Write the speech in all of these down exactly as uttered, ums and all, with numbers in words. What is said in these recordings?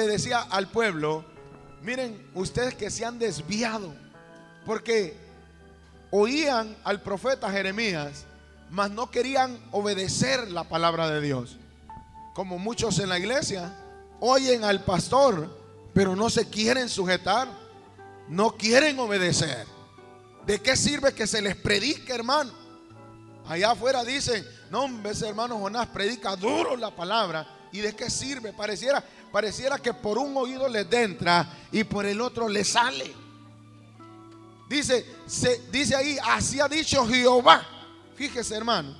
le decía al pueblo: miren, ustedes que se han desviado, porque oían al profeta Jeremías, mas no querían obedecer la palabra de Dios. Como muchos en la iglesia oyen al pastor, pero no se quieren sujetar, no quieren obedecer. ¿De qué sirve que se les predique, hermano? Allá afuera dicen: no, hombre, ese hermano Jonás predica duro la palabra. ¿Y de qué sirve? Pareciera, pareciera que por un oído les entra y por el otro les sale. Dice, se, dice ahí: así ha dicho Jehová. Fíjese, hermano,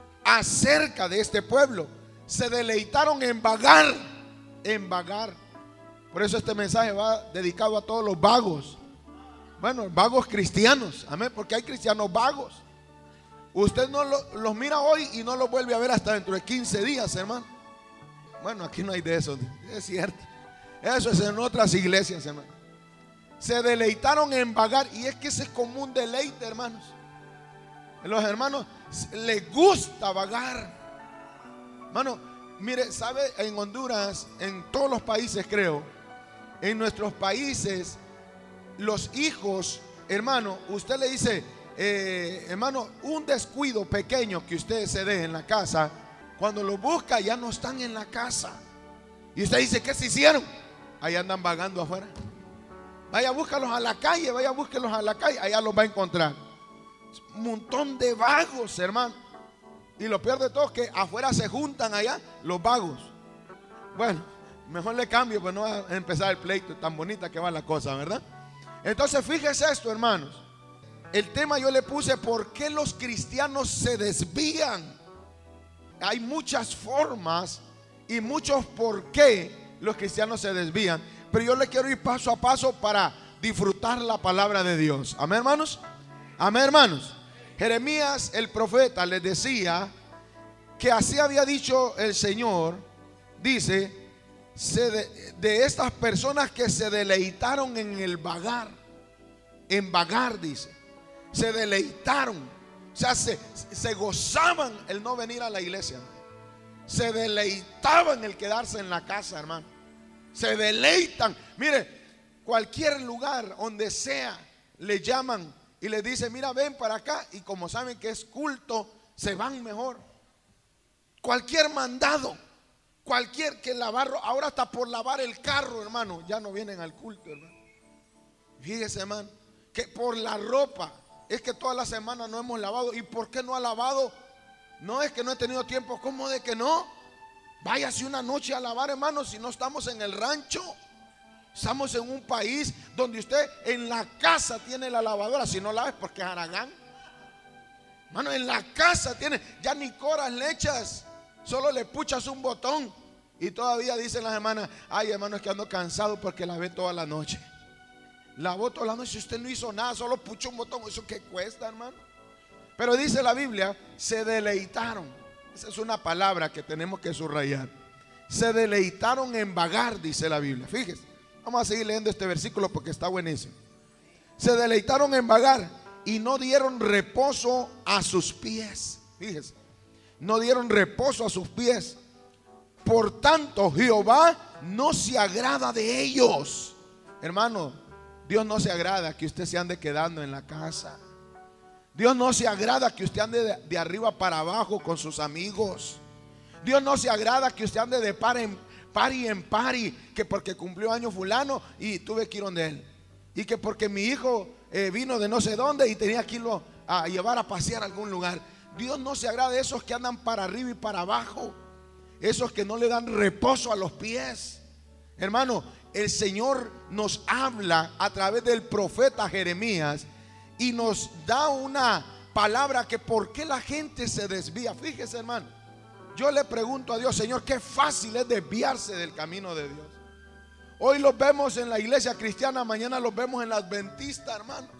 acerca de este pueblo: se deleitaron en vagar, en vagar. Por eso este mensaje va dedicado a todos los vagos. Bueno, vagos cristianos, amén, porque hay cristianos vagos. Usted no lo, los mira hoy y no los vuelve a ver hasta dentro de quince días, hermano. Bueno, aquí no hay de eso, es cierto. Eso es en otras iglesias, hermano. Se deleitaron en vagar. Y es que ese es como un deleite, hermanos. Los hermanos les gusta vagar. Hermano, mire, sabe, en Honduras, en todos los países creo, en nuestros países, los hijos, hermano, usted le dice, eh, hermano, un descuido pequeño que usted se dé en la casa, cuando lo busca ya no están en la casa. Y usted dice: ¿qué se hicieron? Ahí andan vagando afuera. Vaya, búscalos a la calle, vaya, búsquelos a la calle, allá los va a encontrar. Un montón de vagos, hermano. Y lo peor de todo es que afuera se juntan allá los vagos. Bueno, mejor le cambio, pues no va a empezar el pleito. Tan bonita que va la cosa, ¿verdad? Entonces fíjese esto, hermanos. El tema yo le puse: ¿por qué los cristianos se desvían? Hay muchas formas y muchos por qué los cristianos se desvían, pero yo le quiero ir paso a paso para disfrutar la palabra de Dios. Amén, hermanos. Amén, hermanos. Jeremías el profeta les decía que así había dicho el Señor. Dice: se de, de estas personas que se deleitaron en el vagar, en vagar, dice, se deleitaron. O sea, se, se gozaban el no venir a la iglesia. Se deleitaban el quedarse en la casa, hermano. Se deleitan. Mire, cualquier lugar donde sea, le llaman y le dicen: mira, ven para acá. Y como saben que es culto, se van mejor. Cualquier mandado, cualquier que lavar, ahora hasta por lavar el carro, hermano, ya no vienen al culto, hermano. Fíjese, hermano, que por la ropa. Es que toda la semana no hemos lavado. ¿Y por qué no ha lavado? No, es que no he tenido tiempo. ¿Cómo de que no? Váyase una noche a lavar, hermano, si no estamos en el rancho. Estamos en un país donde usted en la casa tiene la lavadora. Si no lava es porque es haragán. Hermano, en la casa tiene, ya ni coras le echas, solo le puchas un botón. Y todavía dicen las hermanas: ay, hermano, es que ando cansado porque lavé toda la noche. Lavó toda la noche y usted no hizo nada, solo puchó un botón. ¿Eso qué cuesta, hermano? Pero dice la Biblia: se deleitaron. Esa es una palabra que tenemos que subrayar. Se deleitaron en vagar, dice la Biblia. Fíjese, vamos a seguir leyendo este versículo porque está buenísimo. Se deleitaron en vagar y no dieron reposo a sus pies. Fíjese, no dieron reposo a sus pies. Por tanto, Jehová no se agrada de ellos. Hermano, Dios no se agrada que usted se ande quedando en la casa. Dios no se agrada que usted ande de, de arriba para abajo con sus amigos. Dios no se agrada que usted ande de par en pari en pari, que porque cumplió año fulano y tuve que ir donde él, y que porque mi hijo eh, vino de no sé dónde y tenía que irlo a llevar a pasear a algún lugar. Dios no se agrada de esos que andan para arriba y para abajo, esos que no le dan reposo a los pies. Hermano, el Señor nos habla a través del profeta Jeremías y nos da una palabra que por qué la gente se desvía. Fíjese, hermano, yo le pregunto a Dios: Señor, qué fácil es desviarse del camino de Dios. Hoy los vemos en la iglesia cristiana, mañana los vemos en la adventista, hermanos.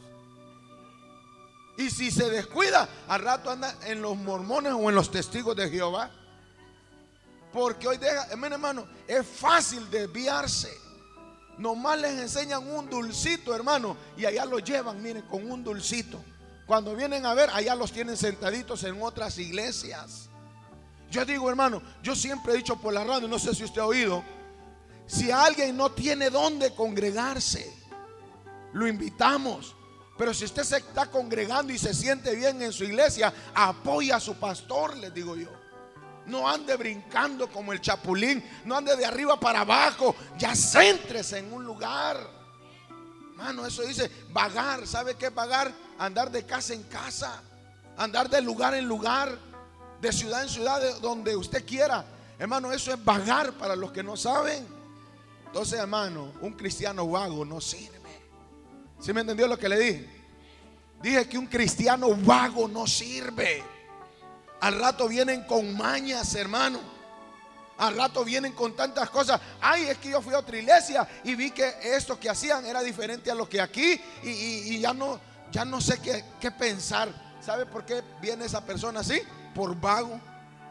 Y si se descuida, al rato anda en los mormones o en los testigos de Jehová. Porque hoy deja, hermano, es fácil desviarse. Nomás les enseñan un dulcito, hermano, y allá los llevan, miren, con un dulcito. Cuando vienen a ver, allá los tienen sentaditos en otras iglesias. Yo digo, hermano, yo siempre he dicho por la radio, no sé si usted ha oído, Si alguien no tiene dónde congregarse, lo invitamos. Pero si usted se está congregando y se siente bien en su iglesia, apoya a su pastor, les digo yo. No ande brincando como el chapulín, no ande de arriba para abajo, ya céntrese en un lugar. Mano, eso dice vagar. ¿Sabe qué es vagar? Andar de casa en casa, andar de lugar en lugar, de ciudad en ciudad, de donde usted quiera. Hermano, eso es vagar para los que no saben. Entonces, hermano, un cristiano vago no sirve. ¿Sí me entendió lo que le dije? Dije que un cristiano vago no sirve. Al rato vienen con mañas, hermano. Al rato vienen con tantas cosas. Ay, es que yo fui a otra iglesia y vi que esto que hacían era diferente a lo que aquí. Y, y, y ya no, ya no sé qué, qué pensar. ¿Sabe por qué viene esa persona así? Por vago.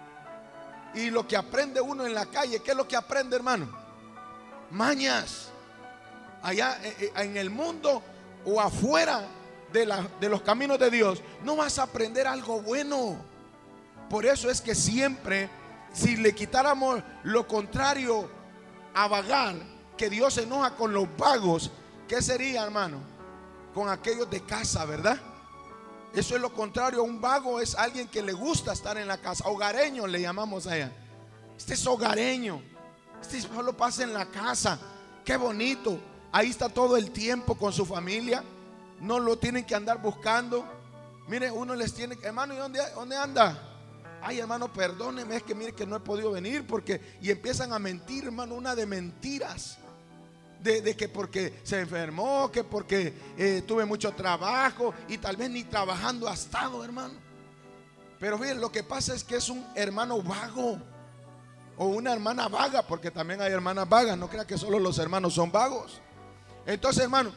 Y lo que aprende uno en la calle, ¿qué es lo que aprende, hermano? Mañas. Allá en el mundo o afuera de, la, de los caminos de Dios, no vas a aprender algo bueno. Por eso es que siempre, si le quitáramos lo contrario a vagar, que Dios se enoja con los vagos, ¿qué sería, hermano? Con aquellos de casa, ¿verdad? Eso es lo contrario. Un vago es alguien que le gusta estar en la casa. Hogareño le llamamos allá. Este es hogareño. Este solo pasa en la casa. Qué bonito. Ahí está todo el tiempo con su familia. No lo tienen que andar buscando. Mire, uno les tiene, hermano, ¿y dónde, dónde anda? Ay, hermano, perdóneme, es que mire que no he podido venir porque, y empiezan a mentir, hermano, una de mentiras. De, de que porque se enfermó, que porque eh, tuve mucho trabajo y tal vez ni trabajando ha estado, hermano. Pero bien, lo que pasa es que es un hermano vago o una hermana vaga, porque también hay hermanas vagas. No crea que solo los hermanos son vagos. Entonces, hermano,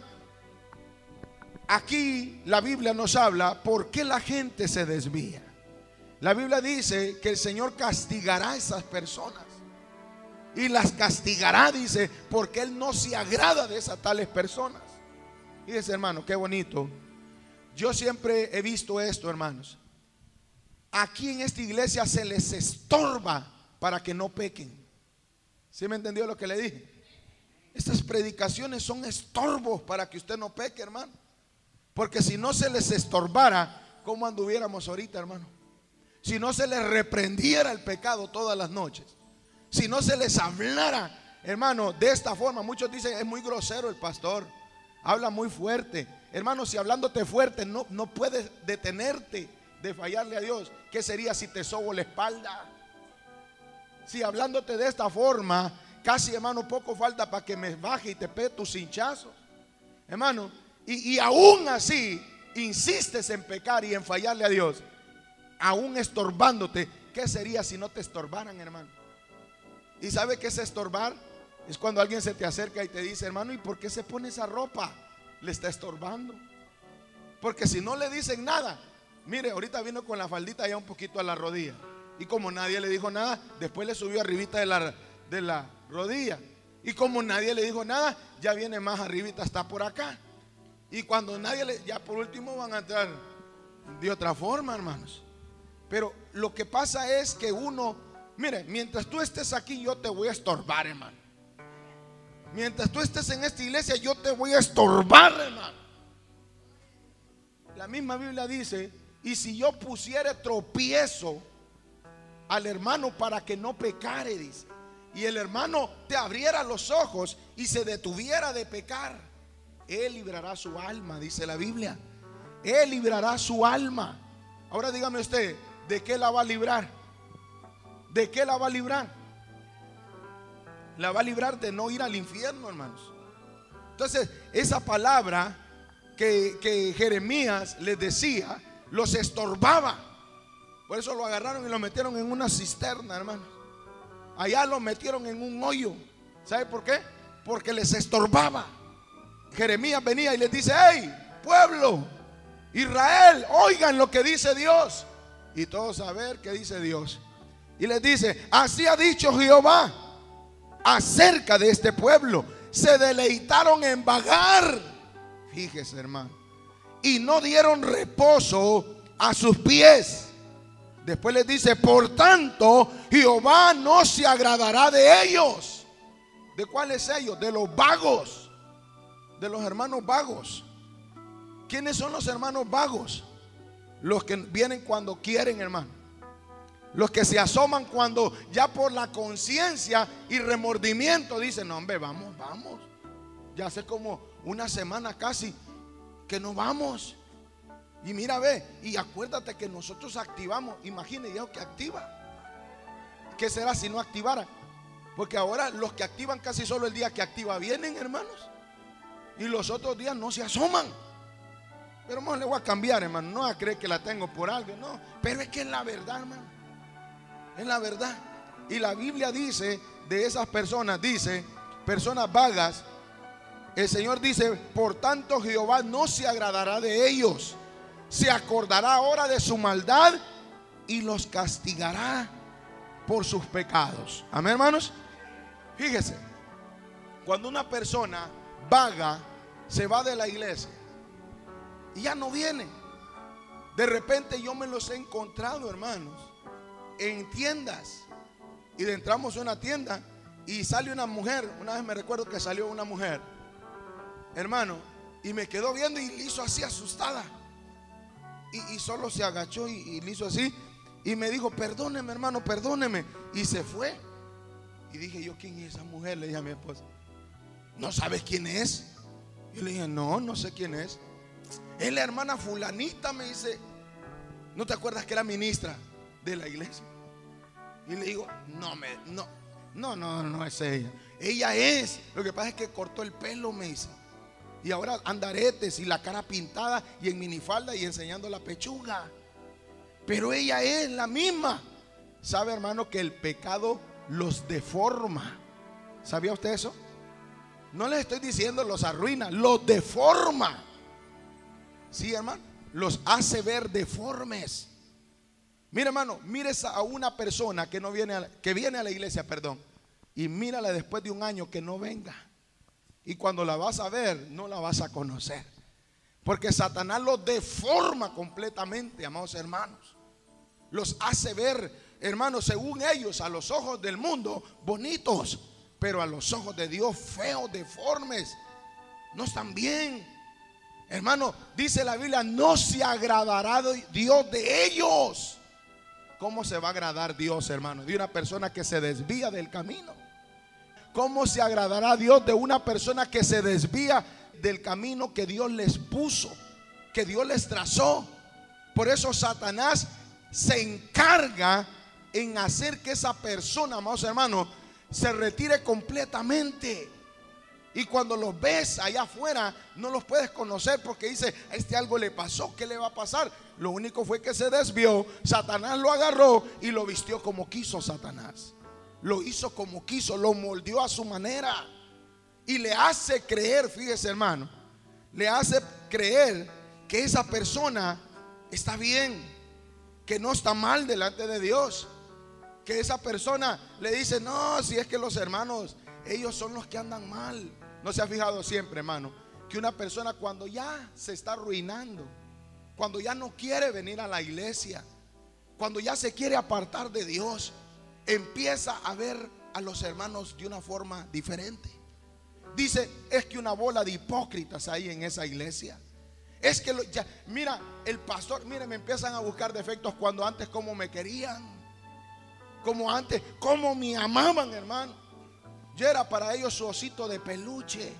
aquí la Biblia nos habla por qué la gente se desvía. La Biblia dice que el Señor castigará a esas personas. Y las castigará, dice, porque Él no se agrada de esas tales personas. Fíjense, hermano, qué bonito. Yo siempre he visto esto, hermanos. Aquí en esta iglesia se les estorba para que no pequen. ¿Sí me entendió lo que le dije? Estas predicaciones son estorbos para que usted no peque, hermano. Porque si no se les estorbara, ¿cómo anduviéramos ahorita, hermano? Si no se les reprendiera el pecado todas las noches, si no se les hablara, hermano, de esta forma. Muchos dicen, es muy grosero el pastor, habla muy fuerte. Hermano, si hablándote fuerte no, no puedes detenerte de fallarle a Dios, ¿qué sería si te sobo la espalda? Si hablándote de esta forma, casi, hermano, poco falta para que me baje y te pegue tus hinchazos, hermano. Y, y aún así insistes en pecar y en fallarle a Dios, aún estorbándote. ¿Qué sería si no te estorbaran, hermano? ¿Y sabe qué es estorbar? Es cuando alguien se te acerca y te dice, hermano, ¿y por qué se pone esa ropa? Le está estorbando. Porque si no le dicen nada, mire, ahorita vino con la faldita ya un poquito a la rodilla, y como nadie le dijo nada, después le subió arribita de la, de la rodilla, y como nadie le dijo nada, ya viene más arribita, está por acá. Y cuando nadie le, ya por último van a entrar de otra forma, hermanos. Pero lo que pasa es que uno, mire, mientras tú estés aquí, yo te voy a estorbar, hermano. Mientras tú estés en esta iglesia, yo te voy a estorbar, hermano. La misma Biblia dice, y si yo pusiere tropiezo al hermano para que no pecare, dice, y el hermano te abriera los ojos y se detuviera de pecar, Él librará su alma, dice la Biblia. Él librará su alma. Ahora dígame usted, ¿de qué la va a librar? ¿De qué la va a librar? La va a librar de no ir al infierno, hermanos. Entonces, esa palabra que, que Jeremías les decía, los estorbaba. Por eso lo agarraron y lo metieron en una cisterna, hermanos. Allá lo metieron en un hoyo. ¿Sabe por qué? Porque les estorbaba. Jeremías venía y les dice, hey, pueblo, Israel, oigan lo que dice Dios. Y todos saber qué dice Dios. Y les dice, así ha dicho Jehová acerca de este pueblo, se deleitaron en vagar, fíjese, hermano, y no dieron reposo a sus pies. Después les dice, por tanto Jehová no se agradará de ellos. ¿De cuáles ellos? De los vagos, de los hermanos vagos. ¿Quiénes son los hermanos vagos? Los que vienen cuando quieren, hermano. Los que se asoman cuando ya por la conciencia y remordimiento dicen: no, hombre, vamos, vamos. Ya hace como una semana casi que no vamos. Y mira, ve, y acuérdate que nosotros activamos. Imagínate ya que activa. ¿Qué será si no activara? Porque ahora los que activan casi solo el día que activa vienen, hermanos, y los otros días no se asoman. Pero hermano, le voy a cambiar, hermano. No a creer que la tengo por algo, no. Pero es que es la verdad, hermano. Es la verdad. Y la Biblia dice de esas personas, dice, personas vagas, el Señor dice: por tanto Jehová no se agradará de ellos, se acordará ahora de su maldad y los castigará por sus pecados. Amén, hermanos. Fíjese, cuando una persona vaga se va de la iglesia y ya no viene, de repente yo me los he encontrado, hermanos, en tiendas. Y entramos a una tienda y sale una mujer. Una vez me recuerdo que salió una mujer, hermano, y me quedó viendo y le hizo así, asustada. Y, y solo se agachó y, y le hizo así. Y me dijo: perdóneme, hermano, perdóneme. Y se fue. Y dije yo: ¿quién es esa mujer? Le dije a mi esposa: ¿no sabes quién es? Yo le dije: no, no sé quién es. Es la hermana fulanita, me dice. ¿No te acuerdas que era ministra de la iglesia? Y le digo: no, me, no, no, no, no es ella. Ella es. Lo que pasa es que cortó el pelo, me dice. Y ahora anda aretes y la cara pintada y en minifalda y enseñando la pechuga. Pero ella es la misma. ¿Sabe, hermano, que el pecado los deforma? ¿Sabía usted eso? No les estoy diciendo los arruina, los deforma. Sí, hermano, los hace ver deformes. Mira, hermano, mires a una persona que no viene a la, que viene a la iglesia, perdón, y mírala después de un año que no venga. Y cuando la vas a ver, no la vas a conocer, porque Satanás los deforma completamente, amados hermanos. Los hace ver, hermanos, según ellos, a los ojos del mundo, bonitos, pero a los ojos de Dios, feos, deformes. No están bien. Hermano, dice la Biblia: no se agradará Dios de ellos. ¿Cómo se va a agradar Dios, hermano, de una persona que se desvía del camino? ¿Cómo se agradará Dios de una persona que se desvía del camino que Dios les puso, que Dios les trazó? Por eso Satanás se encarga en hacer que esa persona, amados hermanos, se retire completamente. Y cuando los ves allá afuera, no los puedes conocer, porque dice: a este algo le pasó, ¿qué le va a pasar? Lo único fue que se desvió. Satanás lo agarró y lo vistió como quiso Satanás. Lo hizo como quiso, lo moldeó a su manera. Y le hace creer, fíjese, hermano, le hace creer que esa persona está bien, que no está mal delante de Dios. Que esa persona le dice: no, si es que los hermanos, ellos son los que andan mal. ¿No se ha fijado siempre, hermano, que una persona cuando ya se está arruinando, cuando ya no quiere venir a la iglesia, cuando ya se quiere apartar de Dios, empieza a ver a los hermanos de una forma diferente? Dice: es que una bola de hipócritas hay en esa iglesia. Es que lo, ya, mira, el pastor, mire, me empiezan a buscar defectos cuando antes como me querían, como antes, como me amaban, hermano. Yo era para ellos su osito de peluche.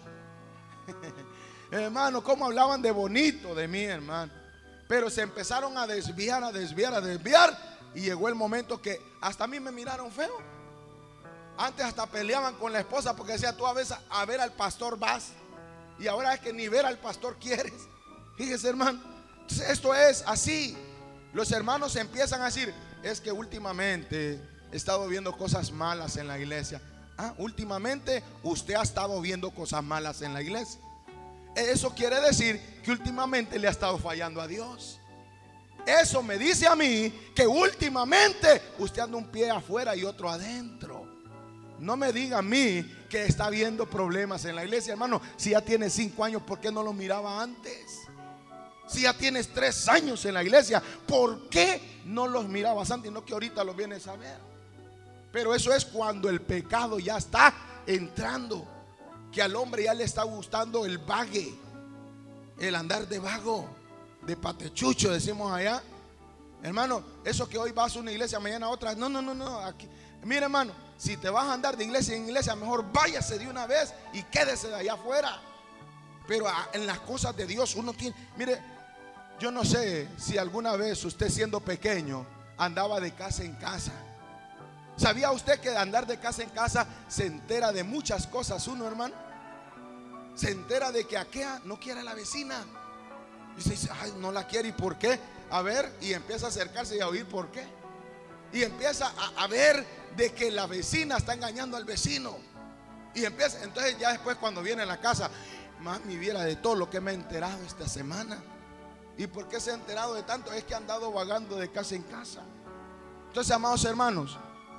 Hermano, cómo hablaban de bonito de mí, hermano. Pero se empezaron a desviar, a desviar, a desviar. Y llegó el momento que hasta a mí me miraron feo. Antes hasta peleaban con la esposa porque decía: tú a veces a ver al pastor vas, y ahora es que ni ver al pastor quieres. Fíjese, hermano. Entonces, esto es así. Los hermanos empiezan a decir: es que últimamente he estado viendo cosas malas en la iglesia. Ah, últimamente usted ha estado viendo cosas malas en la iglesia. Eso quiere decir que últimamente le ha estado fallando a Dios. Eso me dice a mí que últimamente usted anda un pie afuera y otro adentro. No me diga a mí que está viendo problemas en la iglesia, hermano. Si ya tienes cinco años, ¿por qué no lo miraba antes? Si ya tienes tres años en la iglesia, ¿por qué no los mirabas antes? No que ahorita los vienes a ver. Pero eso es cuando el pecado ya está entrando, que al hombre ya le está gustando el vague, el andar de vago, de patechucho, decimos allá. Hermano, eso que hoy vas a una iglesia, mañana a otra. No, no, no, no. Aquí, mire, hermano, si te vas a andar de iglesia en iglesia, mejor váyase de una vez y quédese de allá afuera. Pero en las cosas de Dios uno tiene, mire, yo no sé si alguna vez usted siendo pequeño andaba de casa en casa. ¿Sabía usted que andar de casa en casa se entera de muchas cosas uno, hermano? Se entera de que aquella no quiere a la vecina. Y se dice, ay, no la quiere, ¿y por qué? A ver, y empieza a acercarse y a oír por qué. Y empieza a, a ver de que la vecina está engañando al vecino. Y empieza, entonces ya después cuando viene a la casa, mami, viera de todo lo que me he enterado esta semana. ¿Y por qué se ha enterado de tanto? Es que ha andado vagando de casa en casa. Entonces, amados hermanos,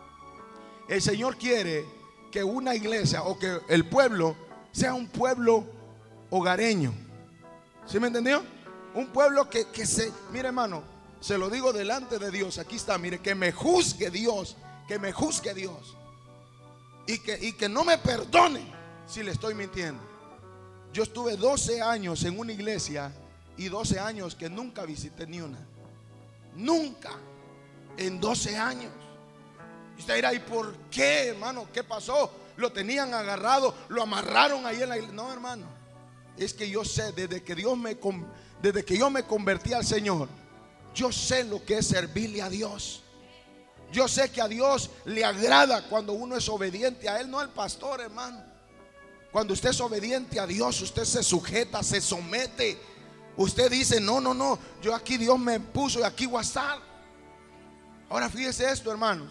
el Señor quiere que una iglesia o que el pueblo sea un pueblo hogareño. ¿Sí me entendió? Un pueblo que, que se, mire, hermano, se lo digo delante de Dios. Aquí está, mire, que me juzgue Dios, que me juzgue Dios. Y que, y que no me perdone si le estoy mintiendo. Yo estuve doce años en una iglesia y doce años que nunca visité ni una. Nunca. En doce años. Y usted dirá, ¿y por qué, hermano? ¿Qué pasó? Lo tenían agarrado, lo amarraron ahí en la iglesia. No, hermano. Es que yo sé, desde que Dios me, desde que yo me convertí al Señor, yo sé lo que es servirle a Dios. Yo sé que a Dios le agrada cuando uno es obediente a Él, no al pastor, hermano. Cuando usted es obediente a Dios, usted se sujeta, se somete. Usted dice, no, no, no, yo aquí Dios me puso y aquí voy a estar. Ahora fíjese esto, hermanos.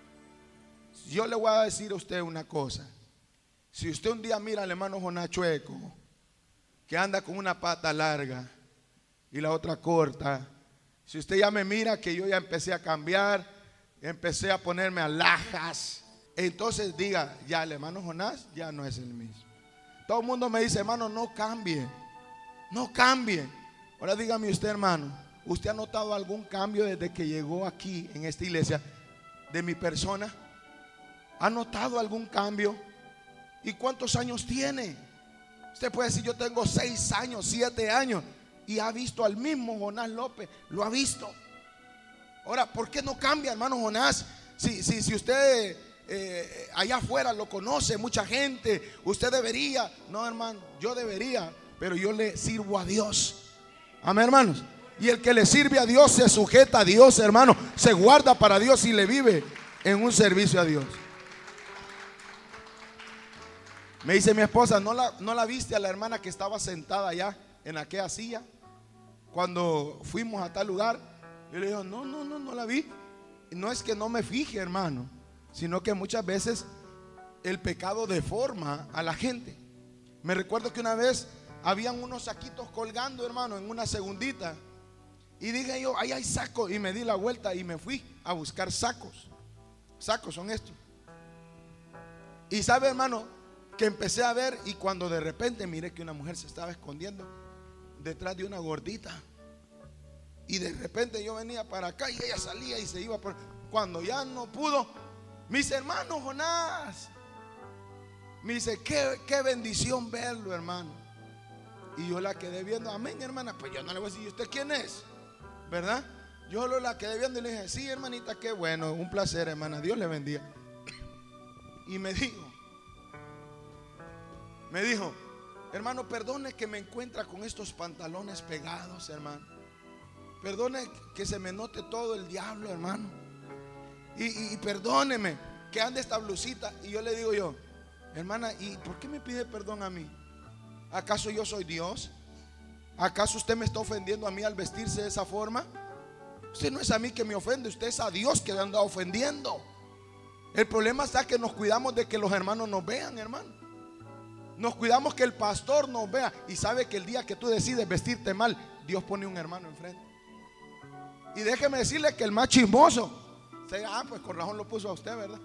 Yo le voy a decir a usted una cosa. Si usted un día mira al hermano Jonás Chueco, que anda con una pata larga y la otra corta, si usted ya me mira que yo ya empecé a cambiar, empecé a ponerme alhajas, entonces diga, ya el hermano Jonás ya no es el mismo. Todo el mundo me dice, hermano, no cambie, no cambie. Ahora dígame usted, hermano, ¿usted ha notado algún cambio desde que llegó aquí en esta iglesia de mi persona? ¿Ha notado algún cambio? ¿Y cuántos años tiene? Usted puede decir, yo tengo seis años, siete años, y ha visto al mismo Jonás López, lo ha visto. Ahora, ¿por qué no cambia, hermano Jonás? Si, si, si usted eh, allá afuera lo conoce, mucha gente, usted debería. No, hermano, yo debería, pero yo le sirvo a Dios. Amén, hermanos. Y el que le sirve a Dios se sujeta a Dios, hermano, se guarda para Dios y le vive en un servicio a Dios. Me dice mi esposa, ¿no la, no la viste a la hermana que estaba sentada allá en aquella silla cuando fuimos a tal lugar? Yo le digo, no, no, no, no la vi. No es que no me fije, hermano, sino que muchas veces el pecado deforma a la gente. Me recuerdo que una vez habían unos saquitos colgando, hermano, en una segundita. Y dije yo, ahí hay sacos. Y me di la vuelta y me fui a buscar sacos. Sacos son estos. Y sabe, hermano, que empecé a ver, y cuando de repente miré que una mujer se estaba escondiendo detrás de una gordita, y de repente yo venía para acá y ella salía y se iba por... Cuando ya no pudo, mis hermanos, Jonás, me dice, qué, qué bendición verlo, hermano. Y yo la quedé viendo, amén, hermana. Pues yo no le voy a decir, ¿y usted quién es? ¿Verdad? Yo lo la quedé viendo y le dije, sí, hermanita, qué bueno, un placer, hermana, Dios le bendiga. Y me dijo, Me dijo, hermano, perdone que me encuentra con estos pantalones pegados, hermano. Perdone que se me note todo el diablo, hermano. Y, y, y perdóneme que ande esta blusita. Y yo le digo yo, hermana, ¿y por qué me pide perdón a mí? ¿Acaso yo soy Dios? ¿Acaso usted me está ofendiendo a mí al vestirse de esa forma? Usted no es a mí que me ofende, usted es a Dios que le anda ofendiendo. El problema está que nos cuidamos de que los hermanos nos vean, hermano. Nos cuidamos que el pastor nos vea. Y sabe que el día que tú decides vestirte mal, Dios pone un hermano enfrente. Y déjeme decirle que el más chismoso, ah, pues con razón lo puso a usted, ¿verdad?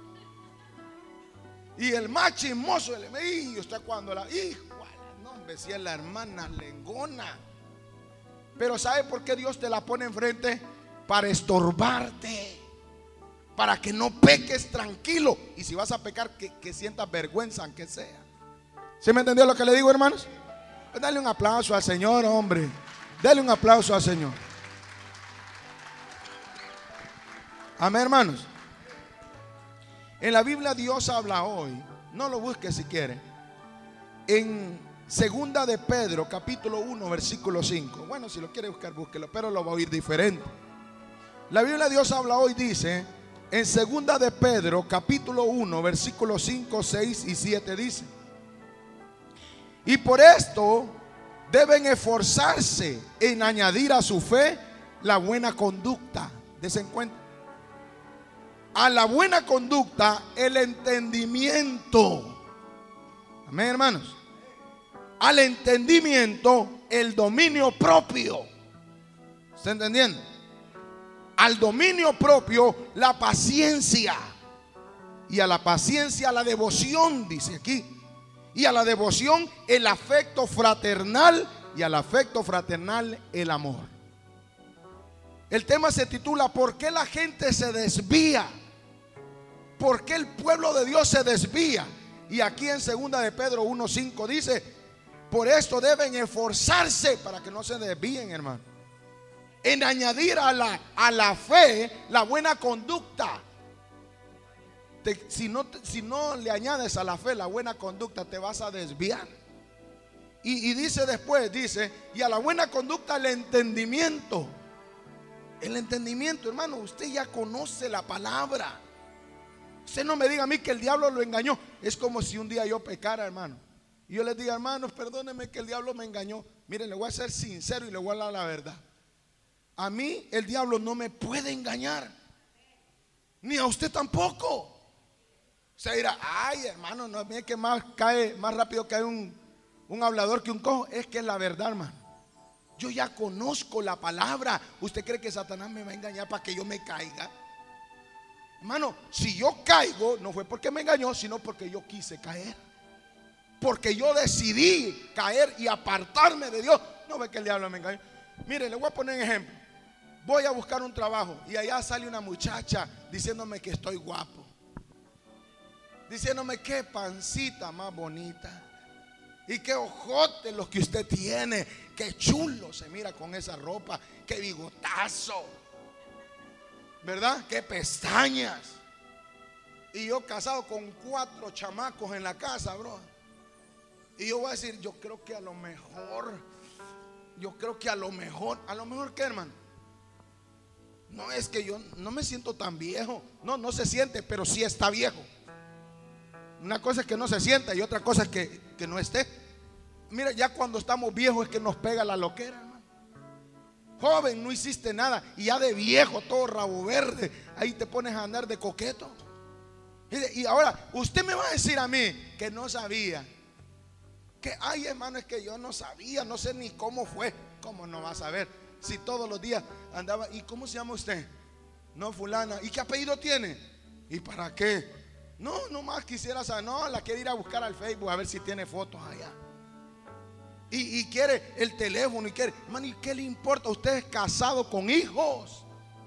Y el más chismoso, y usted cuando la, hijo, no, me decía la hermana lengona. Pero ¿sabe por qué Dios te la pone enfrente? Para estorbarte, para que no peques tranquilo. Y si vas a pecar, que, que sientas vergüenza aunque sea. ¿Sí me entendió lo que le digo, hermanos? Pues dale un aplauso al Señor, hombre. Dale un aplauso al Señor. Amén, hermanos. En la Biblia Dios habla hoy. No lo busques si quiere. En Segunda de Pedro, capítulo uno, versículo cinco. Bueno, si lo quiere buscar, búsquelo, pero lo va a oír diferente. La Biblia Dios habla hoy, dice, en Segunda de Pedro, capítulo uno, versículos cinco, seis y siete, dice: y por esto deben esforzarse en añadir a su fe la buena conducta. Desen cuenta. A la buena conducta el entendimiento. Amén, hermanos. Al entendimiento el dominio propio. ¿Está entendiendo? Al dominio propio la paciencia. Y a la paciencia la devoción, dice aquí. Y a la devoción el afecto fraternal. Y al afecto fraternal el amor. El tema se titula ¿por qué la gente se desvía? ¿Por qué el pueblo de Dios se desvía? Y aquí en Segunda de Pedro uno cinco dice: por esto deben esforzarse para que no se desvíen, hermano, en añadir a la, a la fe la buena conducta. Te, si, no, si no le añades a la fe la buena conducta, te vas a desviar. Y, y dice después, dice, y a la buena conducta el entendimiento. El entendimiento, hermano, usted ya conoce la palabra. Usted no me diga a mí que el diablo lo engañó. Es como si un día yo pecara, hermano, y yo les diga: hermanos, perdónenme que el diablo me engañó. Miren, le voy a ser sincero y le voy a hablar la verdad. A mí el diablo no me puede engañar, ni a usted tampoco. Se dirá: ay, hermano, no, mire que más cae, más rápido cae un, un hablador que un cojo. Es que es la verdad, hermano. Yo ya conozco la palabra. ¿Usted cree que Satanás me va a engañar para que yo me caiga? Hermano, si yo caigo, no fue porque me engañó, sino porque yo quise caer. Porque yo decidí caer y apartarme de Dios. No ve que el diablo me engañó. Mire, le voy a poner un ejemplo. Voy a buscar un trabajo y allá sale una muchacha diciéndome que estoy guapo, diciéndome qué pancita más bonita y qué ojote los que usted tiene, qué chulo se mira con esa ropa, qué bigotazo, ¿verdad? Qué pestañas. Y yo casado con cuatro chamacos en la casa, bro. Y yo voy a decir: yo creo que a lo mejor, yo creo que a lo mejor, a lo mejor ¿qué, hermano? No es que yo no me siento tan viejo. No, no se siente, pero sí está viejo. Una cosa es que no se sienta y otra cosa es que, que no esté. Mira, ya cuando estamos viejos es que nos pega la loquera, hermano. Joven, no hiciste nada, y ya de viejo, todo rabo verde, ahí te pones a andar de coqueto. Y, y ahora usted me va a decir a mí que no sabía. Que ay, hermano, es que yo no sabía, no sé ni cómo fue. ¿Cómo no vas a saber? Si todos los días andaba. ¿Y cómo se llama usted? No, fulana. ¿Y qué apellido tiene? ¿Y para qué? No, nomás quisiera saber. No, la quiere ir a buscar al Facebook a ver si tiene fotos allá. Y, y quiere el teléfono y quiere. Hermano, ¿y qué le importa? Usted es casado con hijos.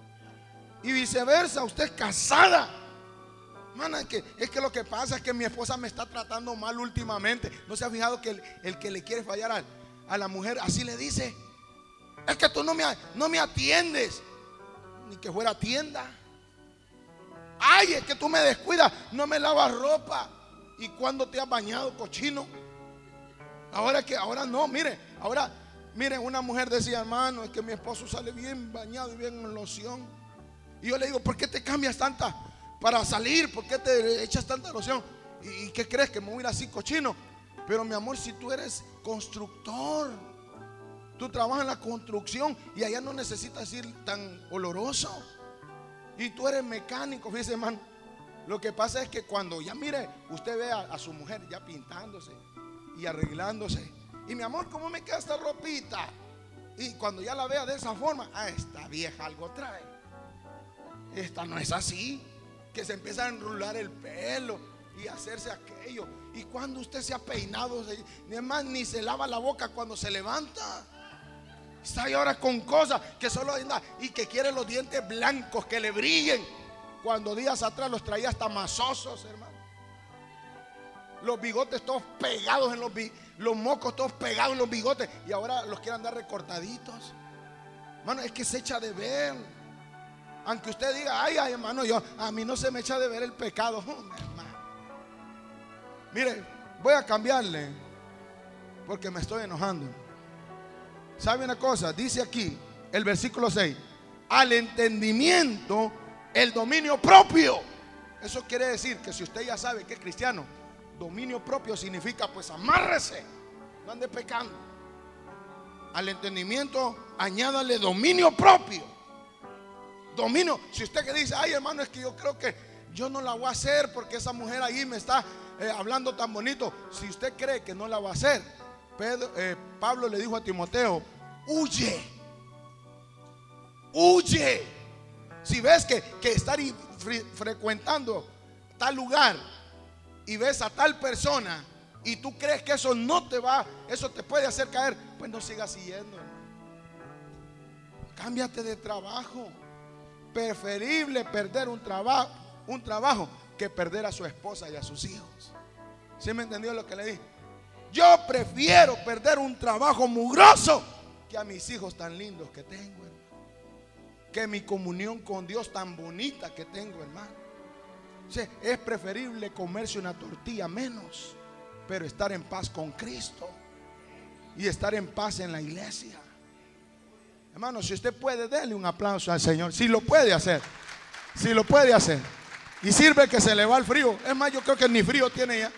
Y viceversa, usted es casada. Hermano, es que, es que lo que pasa es que mi esposa me está tratando mal últimamente. ¿No se ha fijado que el, el que le quiere fallar a, a la mujer así le dice? Es que tú no me, no me atiendes. Ni que fuera tienda. Ay, es que tú me descuidas, no me lavas ropa. ¿Y cuándo te has bañado, cochino? Ahora que, ahora no, mire, ahora, mire, una mujer decía: hermano, es que mi esposo sale bien bañado y bien en loción. Y yo le digo: ¿por qué te cambias tanta para salir? ¿Por qué te echas tanta loción? ¿Y, y qué crees? ¿Que me voy a ir así cochino? Pero mi amor, si tú eres constructor, tú trabajas en la construcción y allá no necesitas ir tan oloroso. Y tú eres mecánico, fíjese, hermano. Lo que pasa es que cuando ya mire, usted ve a, a su mujer ya pintándose y arreglándose, y mi amor, ¿cómo me queda esta ropita? Y cuando ya la vea de esa forma: ah, esta vieja algo trae. Esta no es así. Que se empieza a enrular el pelo y hacerse aquello. Y cuando usted se ha peinado, ni más ni se lava la boca cuando se levanta. Está ahí ahora con cosas que solo anda y que quiere los dientes blancos que le brillen. cuando días atrás los traía hasta masosos, hermano. Los bigotes todos pegados en los bi- los mocos todos pegados en los bigotes, y ahora los quieren dar recortaditos. Hermano, es que se echa de ver. Aunque usted diga, ay, ay, hermano, yo, a mí no se me echa de ver el pecado. Oh, hermano. Mire, voy a cambiarle porque me estoy enojando. ¿Sabe una cosa? Dice aquí el versículo seis: al entendimiento, el dominio propio. Eso quiere decir que si usted ya sabe que es cristiano, dominio propio significa, pues amárrese, no ande pecando. Al entendimiento añádale dominio propio. Dominio. Si usted que dice, ay, hermano, es que yo creo que yo no la voy a hacer porque esa mujer ahí me está eh, hablando tan bonito. Si usted cree que no la va a hacer, Pedro, eh, Pablo le dijo a Timoteo, huye, huye. Si ves que, que estar fre- frecuentando tal lugar y ves a tal persona y tú crees que eso no te va, eso te puede hacer caer, pues no sigas siguiendo, hermano. Cámbiate de trabajo. Preferible perder un trabajo, un trabajo que perder a su esposa y a sus hijos. ¿Sí me entendió lo que le dije? Yo prefiero perder un trabajo mugroso que a mis hijos tan lindos que tengo, hermano. Que mi comunión con Dios tan bonita que tengo, hermano. O sea, es preferible comerse una tortilla menos, pero estar en paz con Cristo y estar en paz en la iglesia. Hermano, si usted puede, déle un aplauso al Señor. Si lo puede hacer, si lo puede hacer. Y sirve que se le va el frío. Es más, yo creo que ni frío tiene ya.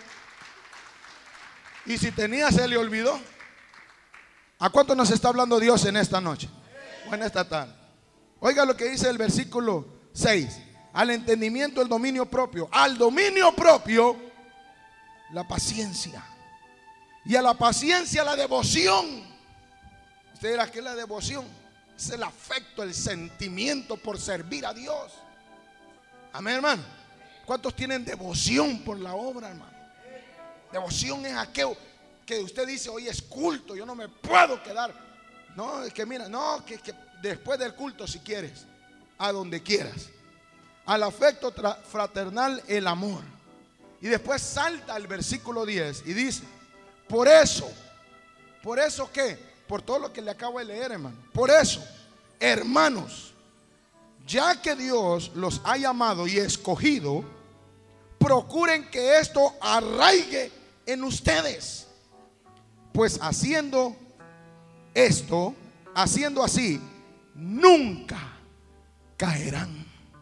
Y si tenía, se le olvidó. ¿A cuánto nos está hablando Dios en esta noche o en esta tarde? Oiga lo que dice el versículo seis: al entendimiento el dominio propio, al dominio propio la paciencia, y a la paciencia la devoción. Usted dirá, ¿qué es la devoción? Es el afecto, el sentimiento por servir a Dios. Amén, hermano. ¿Cuántos tienen devoción por la obra, hermano? Devoción es aquello que usted dice, hoy es culto, yo no me puedo quedar. No, es que mira, no, que, que después del culto, si quieres, a donde quieras. Al afecto fraternal, el amor. Y después salta al versículo diez y dice, por eso, por eso que, por todo lo que le acabo de leer, hermano. Por eso, hermanos, ya que Dios los ha llamado y escogido, procuren que esto arraigue en ustedes. Pues haciendo esto, haciendo así, nunca caerán.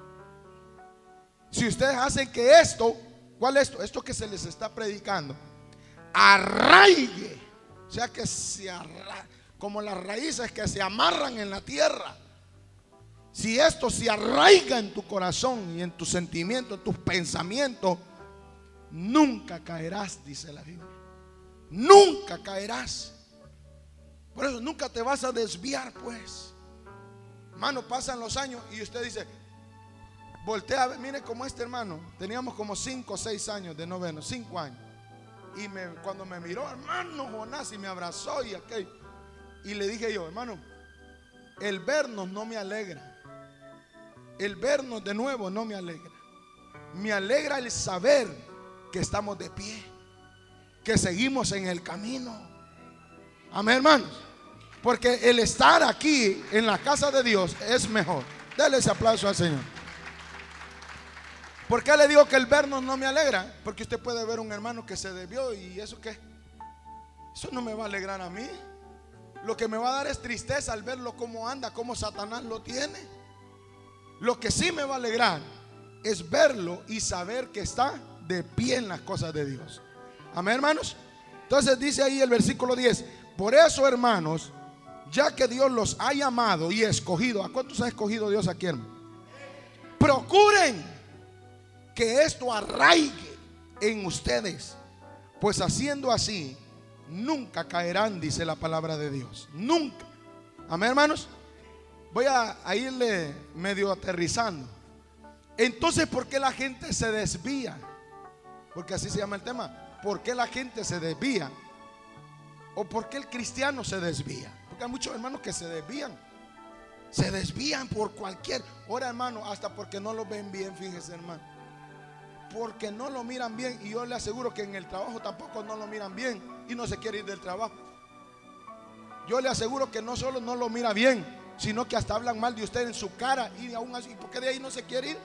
Si ustedes hacen que esto, ¿cuál es esto? Esto que se les está predicando, arraigue. O sea, que se arraigue, como las raíces que se amarran en la tierra. Si esto se arraiga en tu corazón y en tus sentimientos, en tus pensamientos, nunca caerás, dice la Biblia. Nunca caerás. Por eso nunca te vas a desviar, pues. Hermano, pasan los años y usted dice, voltea a ver, mire como este hermano, teníamos como cinco o seis años de noveno, cinco años. Y me, cuando me miró, hermano Jonás, y me abrazó y aquello, y le dije yo, hermano, el vernos no me alegra. El vernos de nuevo no me alegra. Me alegra el saber que estamos de pie, que seguimos en el camino. Amén, hermanos. Porque el estar aquí en la casa de Dios es mejor. Dale ese aplauso al Señor. ¿Por qué le digo que el vernos no me alegra? Porque usted puede ver un hermano que se desvió y eso qué, eso no me va a alegrar a mí. Lo que me va a dar es tristeza al verlo cómo anda, cómo Satanás lo tiene. Lo que sí me va a alegrar es verlo y saber que está de pie en las cosas de Dios. Amén, hermanos. Entonces dice ahí el versículo diez: por eso, hermanos, ya que Dios los ha llamado y escogido. ¿A cuántos ha escogido Dios aquí, hermano? Procuren que esto arraigue en ustedes, pues haciendo así nunca caerán, dice la palabra de Dios. Nunca. Amén, hermanos. Voy a, a irle medio aterrizando. Entonces, ¿por qué la gente se desvía? Porque así se llama el tema. ¿Por qué la gente se desvía? ¿O por qué el cristiano se desvía? Porque hay muchos hermanos que se desvían. Se desvían por cualquier. Ahora, hermano, hasta porque no lo ven bien, fíjese, hermano. Porque no lo miran bien. Y yo le aseguro que en el trabajo tampoco no lo miran bien. Y no se quiere ir del trabajo. Yo le aseguro que no solo no lo mira bien, sino que hasta hablan mal de usted en su cara. Y aún así, ¿por qué de ahí no se quiere ir?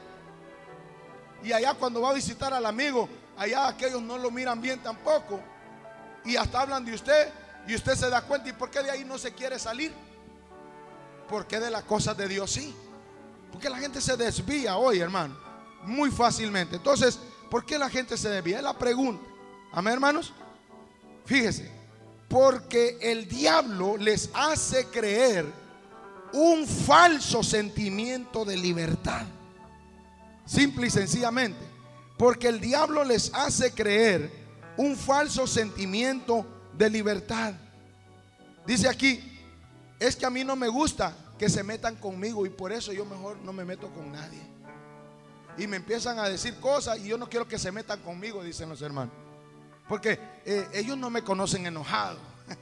Y allá cuando va a visitar al amigo, allá aquellos no lo miran bien tampoco. Y hasta hablan de usted. Y usted se da cuenta. ¿Y por qué de ahí no se quiere salir? Porque de las cosas de Dios sí. Porque la gente se desvía hoy, hermano, muy fácilmente. Entonces, ¿por qué la gente se desvía? Es la pregunta. Amén, hermanos. Fíjese, porque el diablo les hace creer un falso sentimiento de libertad. Simple y sencillamente, porque el diablo les hace creer un falso sentimiento de libertad. Dice aquí: es que a mí no me gusta que se metan conmigo y por eso yo mejor no me meto con nadie. Y me empiezan a decir cosas y yo no quiero que se metan conmigo, dicen los hermanos, porque eh, ellos no me conocen enojado.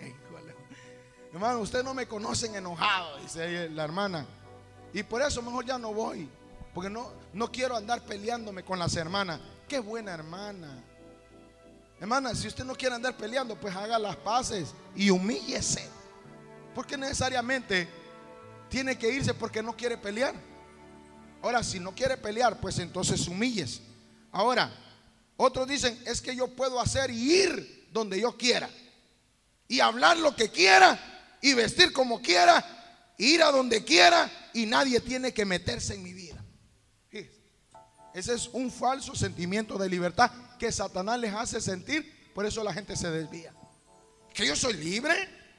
Hermano, ustedes no me conocen enojado, dice la hermana, y por eso mejor ya no voy, porque no, no quiero andar peleándome con las hermanas. Qué buena hermana. Hermana, si usted no quiere andar peleando, pues haga las paces y humíllese. Porque necesariamente tiene que irse porque no quiere pelear. Ahora, si no quiere pelear, pues entonces humíllese. Ahora, otros dicen: es que yo puedo hacer y ir donde yo quiera, y hablar lo que quiera, y vestir como quiera, ir a donde quiera, y nadie tiene que meterse en mi vida. Fíjese, ese es un falso sentimiento de libertad que Satanás les hace sentir. Por eso la gente se desvía. Que yo soy libre.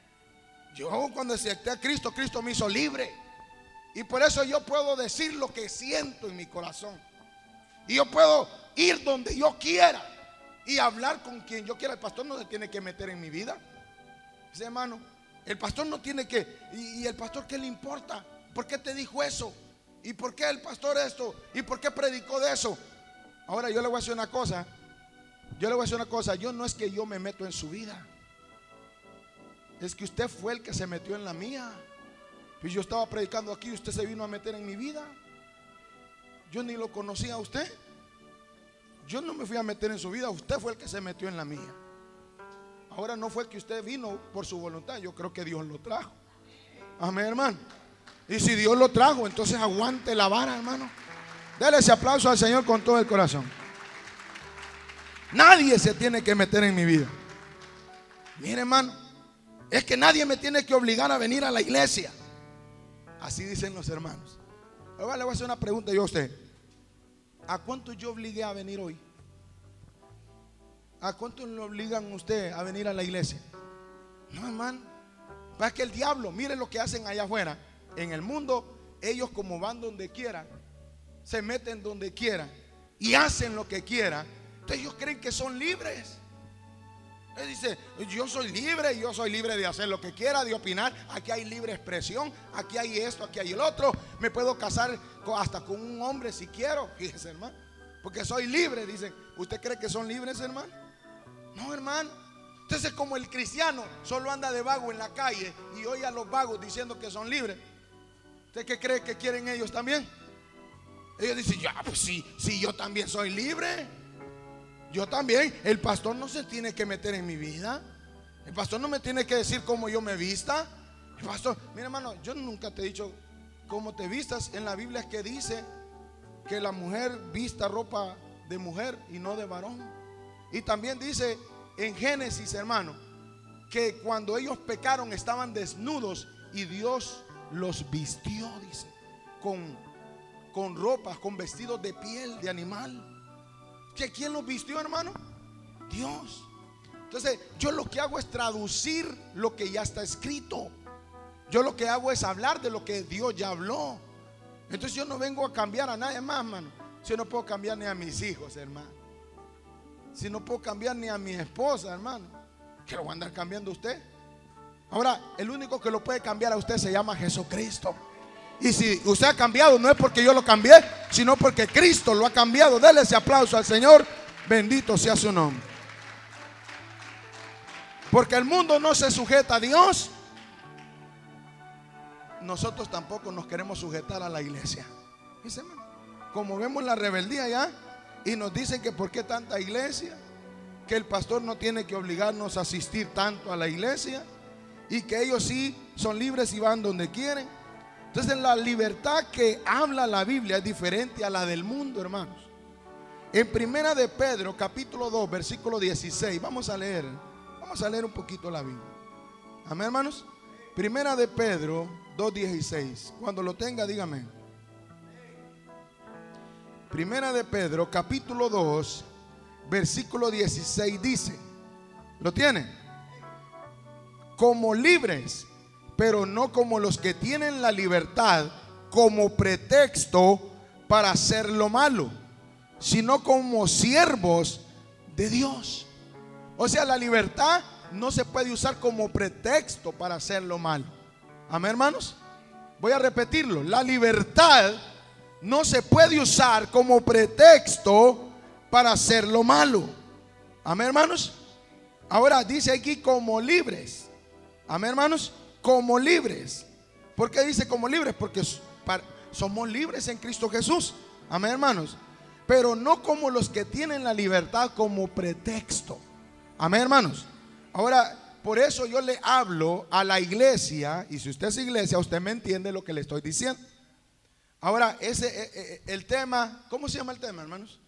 Yo cuando acepté a Cristo, Cristo me hizo libre. Y por eso yo puedo decir lo que siento en mi corazón. Y yo puedo ir donde yo quiera y hablar con quien yo quiera. El pastor no se tiene que meter en mi vida. Dice, hermano, el pastor no tiene que. ¿Y, y el pastor qué le importa? ¿Por qué te dijo eso? ¿Y por qué el pastor esto? ¿Y por qué predicó de eso? Ahora yo le voy a decir una cosa. Yo le voy a decir una cosa. Yo no es que yo me meto en su vida. Es que usted fue el que se metió en la mía. Pues yo estaba predicando aquí y usted se vino a meter en mi vida. Yo ni lo conocía a usted. Yo no me fui a meter en su vida. Usted fue el que se metió en la mía. Ahora no fue que usted vino por su voluntad. Yo creo que Dios lo trajo. Amén, hermano. Y si Dios lo trajo, entonces aguante la vara, hermano. Dele ese aplauso al Señor con todo el corazón. Nadie se tiene que meter en mi vida. Mire, hermano, es que nadie me tiene que obligar a venir a la iglesia. Así dicen los hermanos. Ahora le voy a hacer una pregunta yo a usted. ¿A cuánto yo obligué a venir hoy? ¿A cuánto le obligan a usted a venir a la iglesia? No, hermano. Es que el diablo, mire lo que hacen allá afuera. En el mundo, ellos como van donde quiera, se meten donde quiera y hacen lo que quiera. Entonces ellos creen que son libres. Él dice, yo soy libre, yo soy libre de hacer lo que quiera, de opinar. Aquí hay libre expresión, aquí hay esto, aquí hay el otro. Me puedo casar hasta con un hombre si quiero. Fíjese, hermano, porque soy libre. Dicen, ¿usted cree que son libres, hermano? No, hermano. Entonces, como el cristiano solo anda de vago en la calle y oye a los vagos diciendo que son libres, ¿usted qué cree que quieren ellos también? Ellos dicen, ya, pues sí, sí, yo también soy libre. Yo también. El pastor no se tiene que meter en mi vida. El pastor no me tiene que decir cómo yo me vista. El pastor, mira, hermano, yo nunca te he dicho cómo te vistas. En la Biblia es que dice que la mujer vista ropa de mujer y no de varón. Y también dice en Génesis, hermano, que cuando ellos pecaron estaban desnudos y Dios los vistió, dice, con, con ropas, con vestidos de piel de animal. ¿Que quién los vistió, hermano? Dios. Entonces yo lo que hago es traducir lo que ya está escrito. Yo lo que hago es hablar de lo que Dios ya habló. Entonces yo no vengo a cambiar a nadie más, hermano. Si yo no puedo cambiar ni a mis hijos, hermano. Si no puedo cambiar ni a mi esposa, hermano, ¿que lo va a andar cambiando usted? Ahora, el único que lo puede cambiar a usted se llama Jesucristo. Y si usted ha cambiado, no es porque yo lo cambié, sino porque Cristo lo ha cambiado. Dele ese aplauso al Señor. Bendito sea su nombre. Porque el mundo no se sujeta a Dios. nosotros tampoco nos queremos sujetar a la iglesia. ¿Dice, hermano? Como vemos la rebeldía ya, y nos dicen que por qué tanta iglesia, que el pastor no tiene que obligarnos a asistir tanto a la iglesia, y que ellos sí son libres y van donde quieren. Entonces la libertad que habla la Biblia es diferente a la del mundo, hermanos. En primera de Pedro capítulo dos versículo dieciséis, vamos a leer, vamos a leer un poquito la Biblia. Amén, hermanos. Primera de Pedro dos dieciséis, cuando lo tenga dígame. Primera de Pedro capítulo dos versículo dieciséis dice, ¿lo tiene? Como libres, pero no como los que tienen la libertad como pretexto para hacer lo malo, sino como siervos de Dios. O sea, la libertad no se puede usar como pretexto para hacer lo malo. Amén, hermanos. Voy a repetirlo. La libertad no se puede usar como pretexto para hacer lo malo. Amén, hermanos. Ahora dice aquí como libres. Amén, hermanos. Como libres. ¿Por qué dice como libres? Porque somos libres en Cristo Jesús. Amén, hermanos. Pero no como los que tienen la libertad como pretexto. Amén, hermanos. Ahora, por eso yo le hablo a la iglesia, y si usted es iglesia, usted me entiende lo que le estoy diciendo. Ahora, ese el tema, ¿cómo se llama el tema, hermanos?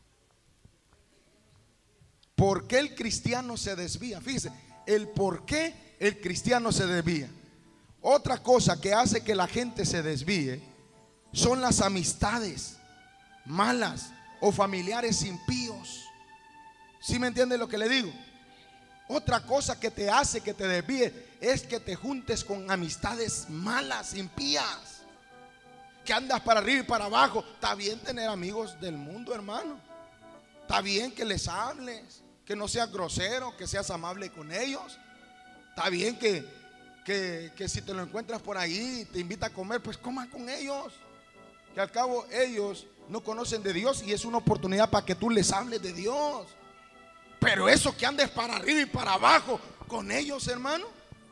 ¿Por qué el cristiano se desvía? Fíjese, el por qué el cristiano se desvía. Otra cosa que hace que la gente se desvíe son las amistades malas o familiares impíos. ¿Sí me entiende lo que le digo? Otra cosa que te hace que te desvíe es que te juntes con amistades malas, impías, que andas para arriba y para abajo. Está bien tener amigos del mundo, hermano. Está bien que les hables, que no seas grosero, que seas amable con ellos. Está bien que, que, que si te lo encuentras por ahí y te invita a comer, pues coma con ellos. Que al cabo ellos no conocen de Dios y es una oportunidad para que tú les hables de Dios. Pero eso que andes para arriba y para abajo con ellos, hermano.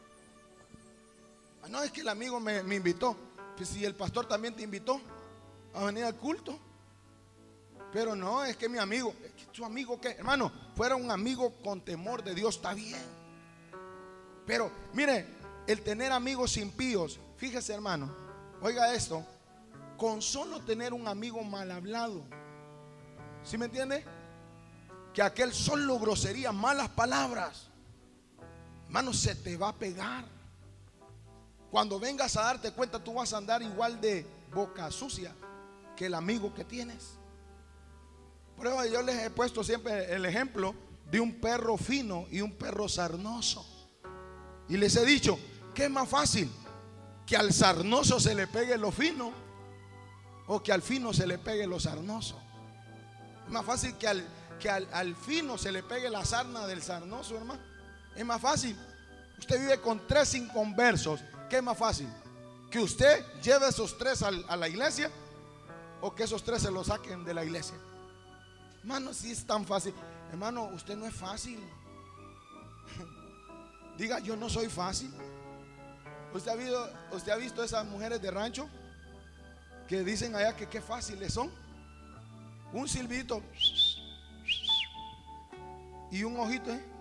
No, es que el amigo me, me invitó. Pues si el pastor también te invitó a venir al culto. Pero no, es que mi amigo, es que su amigo que, hermano, fuera un amigo con temor de Dios, está bien. Pero mire, el tener amigos impíos, fíjese, hermano, oiga esto, con solo tener un amigo mal hablado, ¿sí me entiende? Que aquel solo grosería, malas palabras, hermano, se te va a pegar. Cuando vengas a darte cuenta, tú vas a andar igual de boca sucia que el amigo que tienes. Por eso yo les he puesto siempre el ejemplo de un perro fino y un perro sarnoso. Y les he dicho, ¿qué es más fácil? ¿Que al sarnoso se le pegue lo fino o que al fino se le pegue lo sarnoso? Es más fácil que al, que al, al fino se le pegue la sarna del sarnoso, hermano. Es más fácil. Usted vive con tres inconversos. ¿Qué es más fácil? ¿Que usted lleve esos tres al, a la iglesia o que esos tres se los saquen de la iglesia? Hermano, si es tan fácil. Hermano, usted no es fácil. Diga, yo no soy fácil. ¿Usted ha, visto, ¿Usted ha visto esas mujeres de rancho que dicen allá que qué fáciles son? Un silbito y un ojito, ¿eh?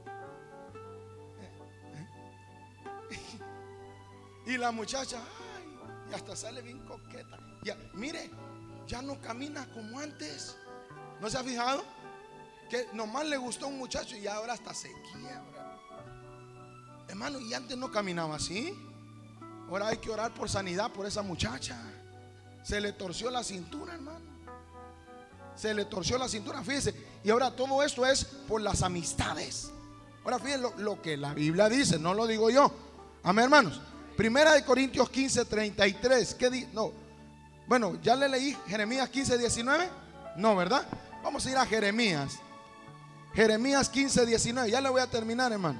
Y la muchacha, ay, y hasta sale bien coqueta. Ya, mire, ya no camina como antes. ¿No se ha fijado? Que nomás le gustó un muchacho y ahora hasta se quiebra. Hermano, y antes no caminaba así. Ahora hay que orar por sanidad por esa muchacha. Se le torció la cintura, hermano. Se le torció la cintura, fíjese. Y ahora todo esto es por las amistades. Ahora fíjense lo, lo que la Biblia dice, no lo digo yo. Amén, hermanos. Primera de Corintios quince, treinta y tres. ¿Qué dice? No. Bueno, ya le leí Jeremías quince, diecinueve. No, ¿verdad? Vamos a ir a Jeremías. Jeremías quince, diecinueve. Ya le voy a terminar, hermano.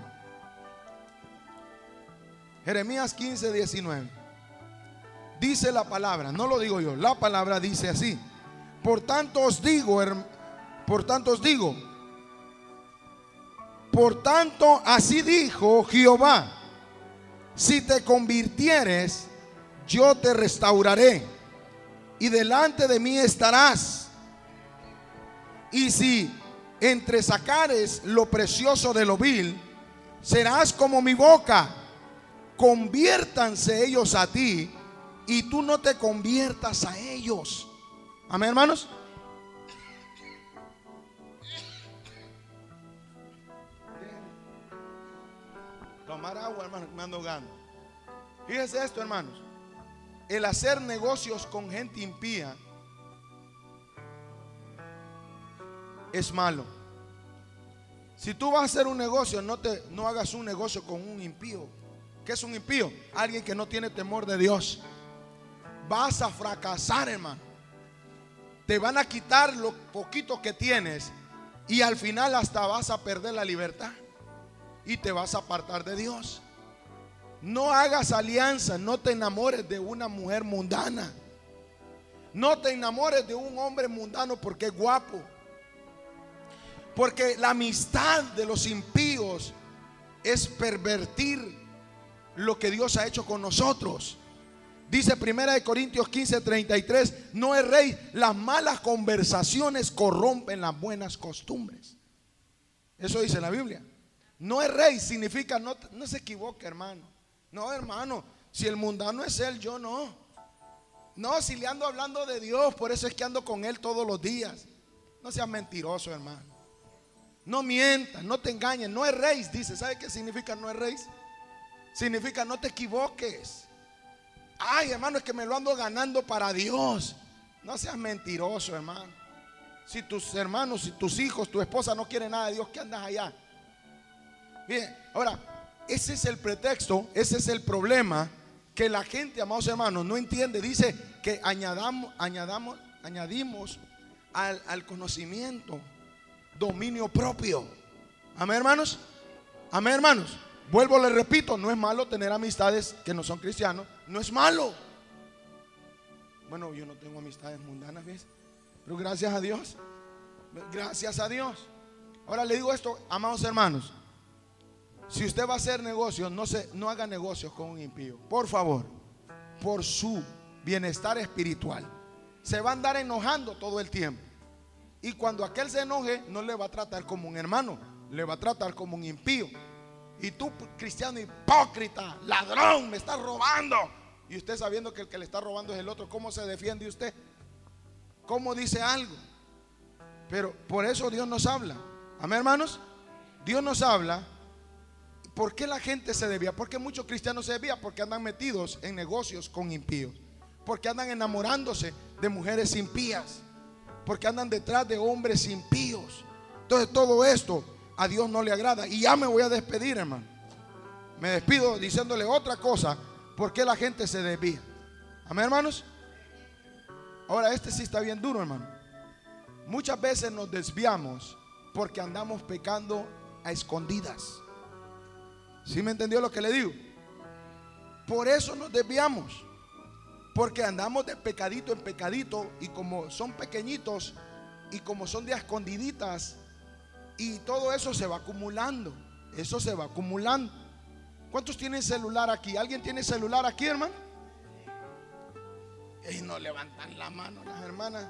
Jeremías quince, diecinueve. Dice la palabra, no lo digo yo, la palabra dice así: Por tanto os digo, por tanto os digo, por tanto así dijo Jehová: si te convirtieres yo te restauraré y delante de mí estarás. Y si entresacares lo precioso de lo vil, serás como mi boca. Conviértanse ellos a ti y tú no te conviertas a ellos. Amén, hermanos. Tomar agua, hermanos, me ando ahogando. Fíjese esto, hermanos. El hacer negocios con gente impía es malo. Si tú vas a hacer un negocio, no, te, no hagas un negocio con un impío. ¿Qué es un impío? Alguien que no tiene temor de Dios. Vas a fracasar, hermano. Te van a quitar lo poquito que tienes y al final hasta vas a perder la libertad y te vas a apartar de Dios. No hagas alianza, no te enamores de una mujer mundana. No te enamores de un hombre mundano porque es guapo. Porque la amistad de los impíos es pervertir lo que Dios ha hecho con nosotros. Dice primera de Corintios quince, treinta y tres: no erréis, las malas conversaciones corrompen las buenas costumbres. Eso dice la Biblia. No erréis significa no, no se equivoque, hermano. No, hermano, si el mundano es él, yo no. No, si le ando hablando de Dios, por eso es que ando con él todos los días. No seas mentiroso, hermano. No mientas, no te engañes, no erréis. Dice, ¿sabe qué significa no erréis? Significa no te equivoques. Ay, hermano, es que me lo ando ganando para Dios. No seas mentiroso, hermano. Si tus hermanos, si tus hijos, tu esposa no quieren nada de Dios, ¿qué andas allá? Bien, ahora, ese es el pretexto, ese es el problema que la gente, amados hermanos, no entiende. Dice que añadamos, añadamos, añadimos al, al conocimiento dominio propio. Amén, hermanos. Amén, hermanos. Vuelvo, le repito, no es malo tener amistades que no son cristianos. No es malo. Bueno, yo no tengo amistades mundanas, ¿ves? Pero gracias a Dios. Gracias a Dios. Ahora le digo esto, amados hermanos. Si usted va a hacer negocios, no, se, no haga negocios con un impío. Por favor, por su bienestar espiritual. Se va a andar enojando todo el tiempo. Y cuando aquel se enoje, no le va a tratar como un hermano, le va a tratar como un impío. Y tú, cristiano hipócrita, ladrón, me estás robando. Y usted sabiendo que el que le está robando es el otro, ¿cómo se defiende usted? ¿Cómo dice algo? Pero por eso Dios nos habla. Amén, hermanos. Dios nos habla. ¿Por qué la gente se desvía? ¿Por qué muchos cristianos se desvían? Porque andan metidos en negocios con impíos. Porque andan enamorándose de mujeres impías. Porque andan detrás de hombres impíos. Entonces todo esto a Dios no le agrada. Y ya me voy a despedir, hermano. Me despido diciéndole otra cosa. ¿Por qué la gente se desvía? Amén, hermanos. Ahora este sí está bien duro, hermano. Muchas veces nos desviamos porque andamos pecando a escondidas. ¿Sí me entendió lo que le digo? Por eso nos desviamos. Porque andamos de pecadito en pecadito. Y como son pequeñitos y como son de escondiditas, y todo eso se va acumulando. Eso se va acumulando. ¿Cuántos tienen celular aquí? ¿Alguien tiene celular aquí, hermano? Y no levantan la mano las hermanas.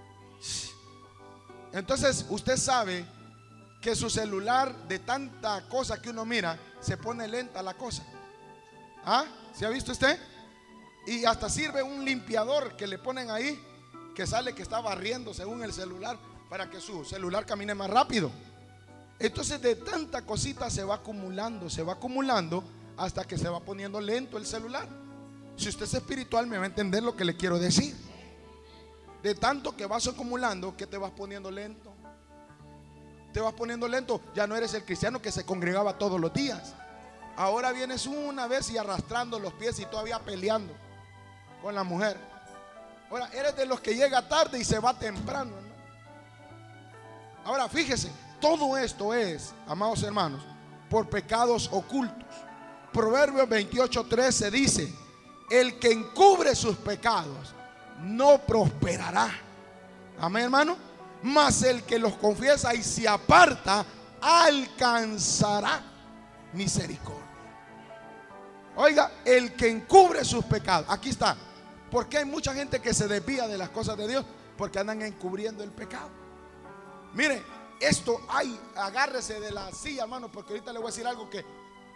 Entonces usted sabe que su celular, de tanta cosa que uno mira, se pone lenta la cosa. ¿Ah? ¿Se ha visto usted? Y hasta sirve un limpiador que le ponen ahí, que sale que está barriendo según el celular, para que su celular camine más rápido. Entonces de tanta cosita se va acumulando, se va acumulando hasta que se va poniendo lento el celular. Si usted es espiritual me va a entender lo que le quiero decir. De tanto que vas acumulando, que te vas poniendo lento. Te vas poniendo lento. Ya no eres el cristiano que se congregaba todos los días. Ahora vienes una vez y arrastrando los pies y todavía peleando con la mujer. Ahora eres de los que llega tarde y se va temprano, ¿no? Ahora fíjese, todo esto es, amados hermanos, por pecados ocultos. Proverbios veintiocho, trece dice: el que encubre sus pecados no prosperará. Amén, hermano. Mas el que los confiesa y se aparta alcanzará misericordia. Oiga, el que encubre sus pecados. Aquí está. ¿Por qué hay mucha gente que se desvía de las cosas de Dios? Porque andan encubriendo el pecado. Mire, esto hay, agárrese de la silla, hermano, porque ahorita le voy a decir algo que,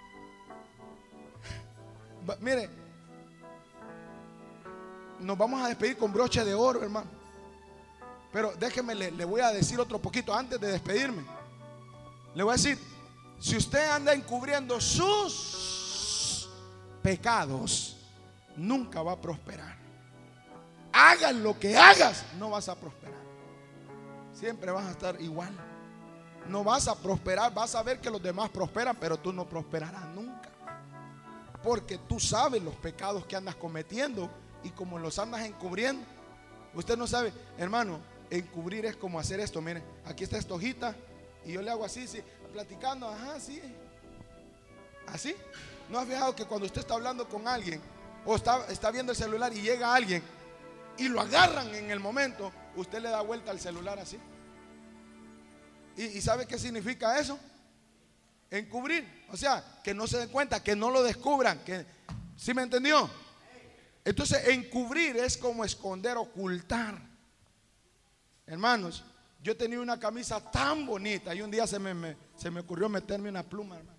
mire, nos vamos a despedir con broche de oro, hermano. Pero déjeme, le, le voy a decir otro poquito antes de despedirme. Le voy a decir, si usted anda encubriendo sus pecados, nunca va a prosperar. Hagas lo que hagas, no vas a prosperar. Siempre vas a estar igual. No vas a prosperar. Vas a ver que los demás prosperan, pero tú no prosperarás nunca. Porque tú sabes los pecados que andas cometiendo, y como los andas encubriendo, usted no sabe, hermano. Encubrir es como hacer esto. Mire, aquí está esta hojita y yo le hago así, sí, platicando, ajá, sí, así. ¿No has fijado que cuando usted está hablando con alguien o está, está viendo el celular y llega alguien y lo agarran en el momento, usted le da vuelta al celular así? ¿Y, y sabe qué significa eso? Encubrir. O sea, que no se den cuenta, que no lo descubran, que, ¿sí me entendió? Entonces, encubrir es como esconder, ocultar. Hermanos, yo tenía una camisa tan bonita y un día se me, me, se me ocurrió meterme una pluma, hermano,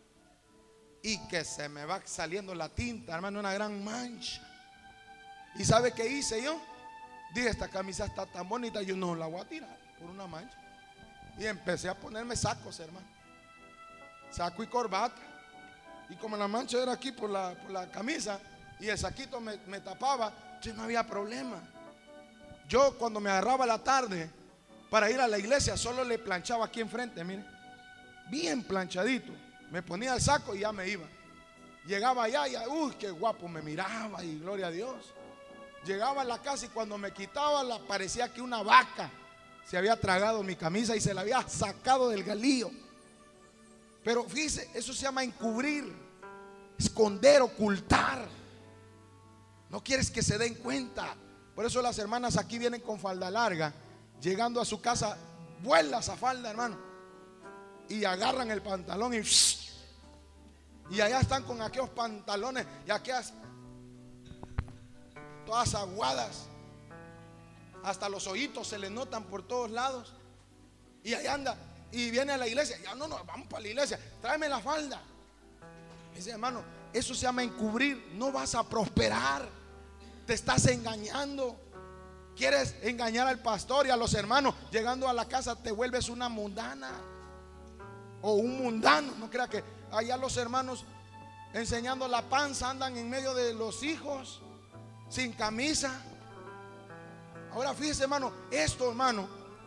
y que se me va saliendo la tinta, hermano, una gran mancha. ¿Y sabe qué hice yo? Dije, esta camisa está tan bonita, yo no la voy a tirar por una mancha. Y empecé a ponerme sacos, hermano, saco y corbata. Y como la mancha era aquí por la, por la camisa y el saquito me, me tapaba, entonces no había problema. Yo cuando me agarraba la tarde para ir a la iglesia, solo le planchaba aquí enfrente, mire, bien planchadito. Me ponía el saco y ya me iba. Llegaba allá y uy, qué guapo me miraba, y gloria a Dios. Llegaba a la casa y cuando me quitaba, la, parecía que una vaca se había tragado mi camisa y se la había sacado del galillo. Pero fíjese, eso se llama encubrir, esconder, ocultar. No quieres que se den cuenta. Por eso las hermanas aquí vienen con falda larga, llegando a su casa, vuela esa falda, hermano, y agarran el pantalón y, y allá están con aquellos pantalones y aquellas todas aguadas, hasta los ojitos se le notan por todos lados, y allá anda, y viene a la iglesia, ya no, no, vamos para la iglesia, tráeme la falda. Dice, hermano, eso se llama encubrir. No vas a prosperar. Te estás engañando. Quieres engañar al pastor y a los hermanos. Llegando a la casa te vuelves una mundana o un mundano. No crea que allá los hermanos enseñando la panza andan en medio de los hijos sin camisa. Ahora fíjese, hermano, esto, hermano,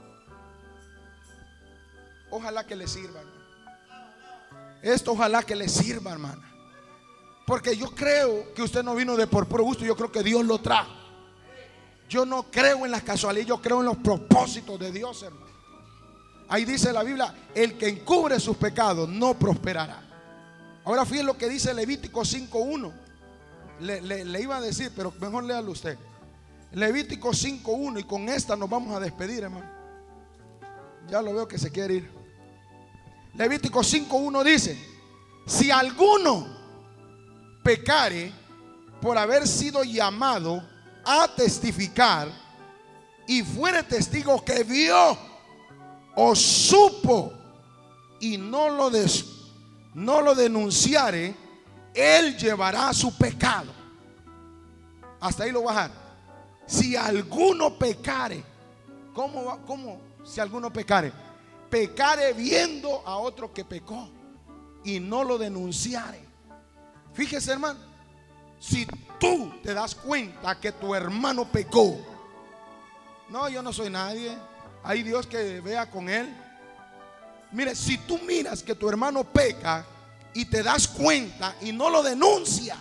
ojalá que le sirva, hermano. Esto ojalá que le sirva, hermana. Porque yo creo que usted no vino de por puro gusto. Yo creo que Dios lo trajo. Yo no creo en las casualidades, yo creo en los propósitos de Dios, hermano. Ahí dice la Biblia, el que encubre sus pecados no prosperará. Ahora fíjense lo que dice Levítico cinco uno. Le, le, le iba a decir, pero mejor léalo usted. Levítico cinco uno, y con esta nos vamos a despedir, hermano. Ya lo veo que se quiere ir. Levítico cinco uno dice: si alguno pecare por haber sido llamado a testificar y fuere testigo que vio o supo y no lo, des, no lo denunciare, él llevará su pecado. Hasta ahí lo voy a dejar. Si alguno pecare, ¿cómo, va, cómo si alguno pecare? Pecare viendo a otro que pecó y no lo denunciare. Fíjese, hermano, si tú te das cuenta que tu hermano pecó, no, yo no soy nadie, hay Dios que vea con él. Mire, si tú miras que tu hermano peca y te das cuenta y no lo denuncias,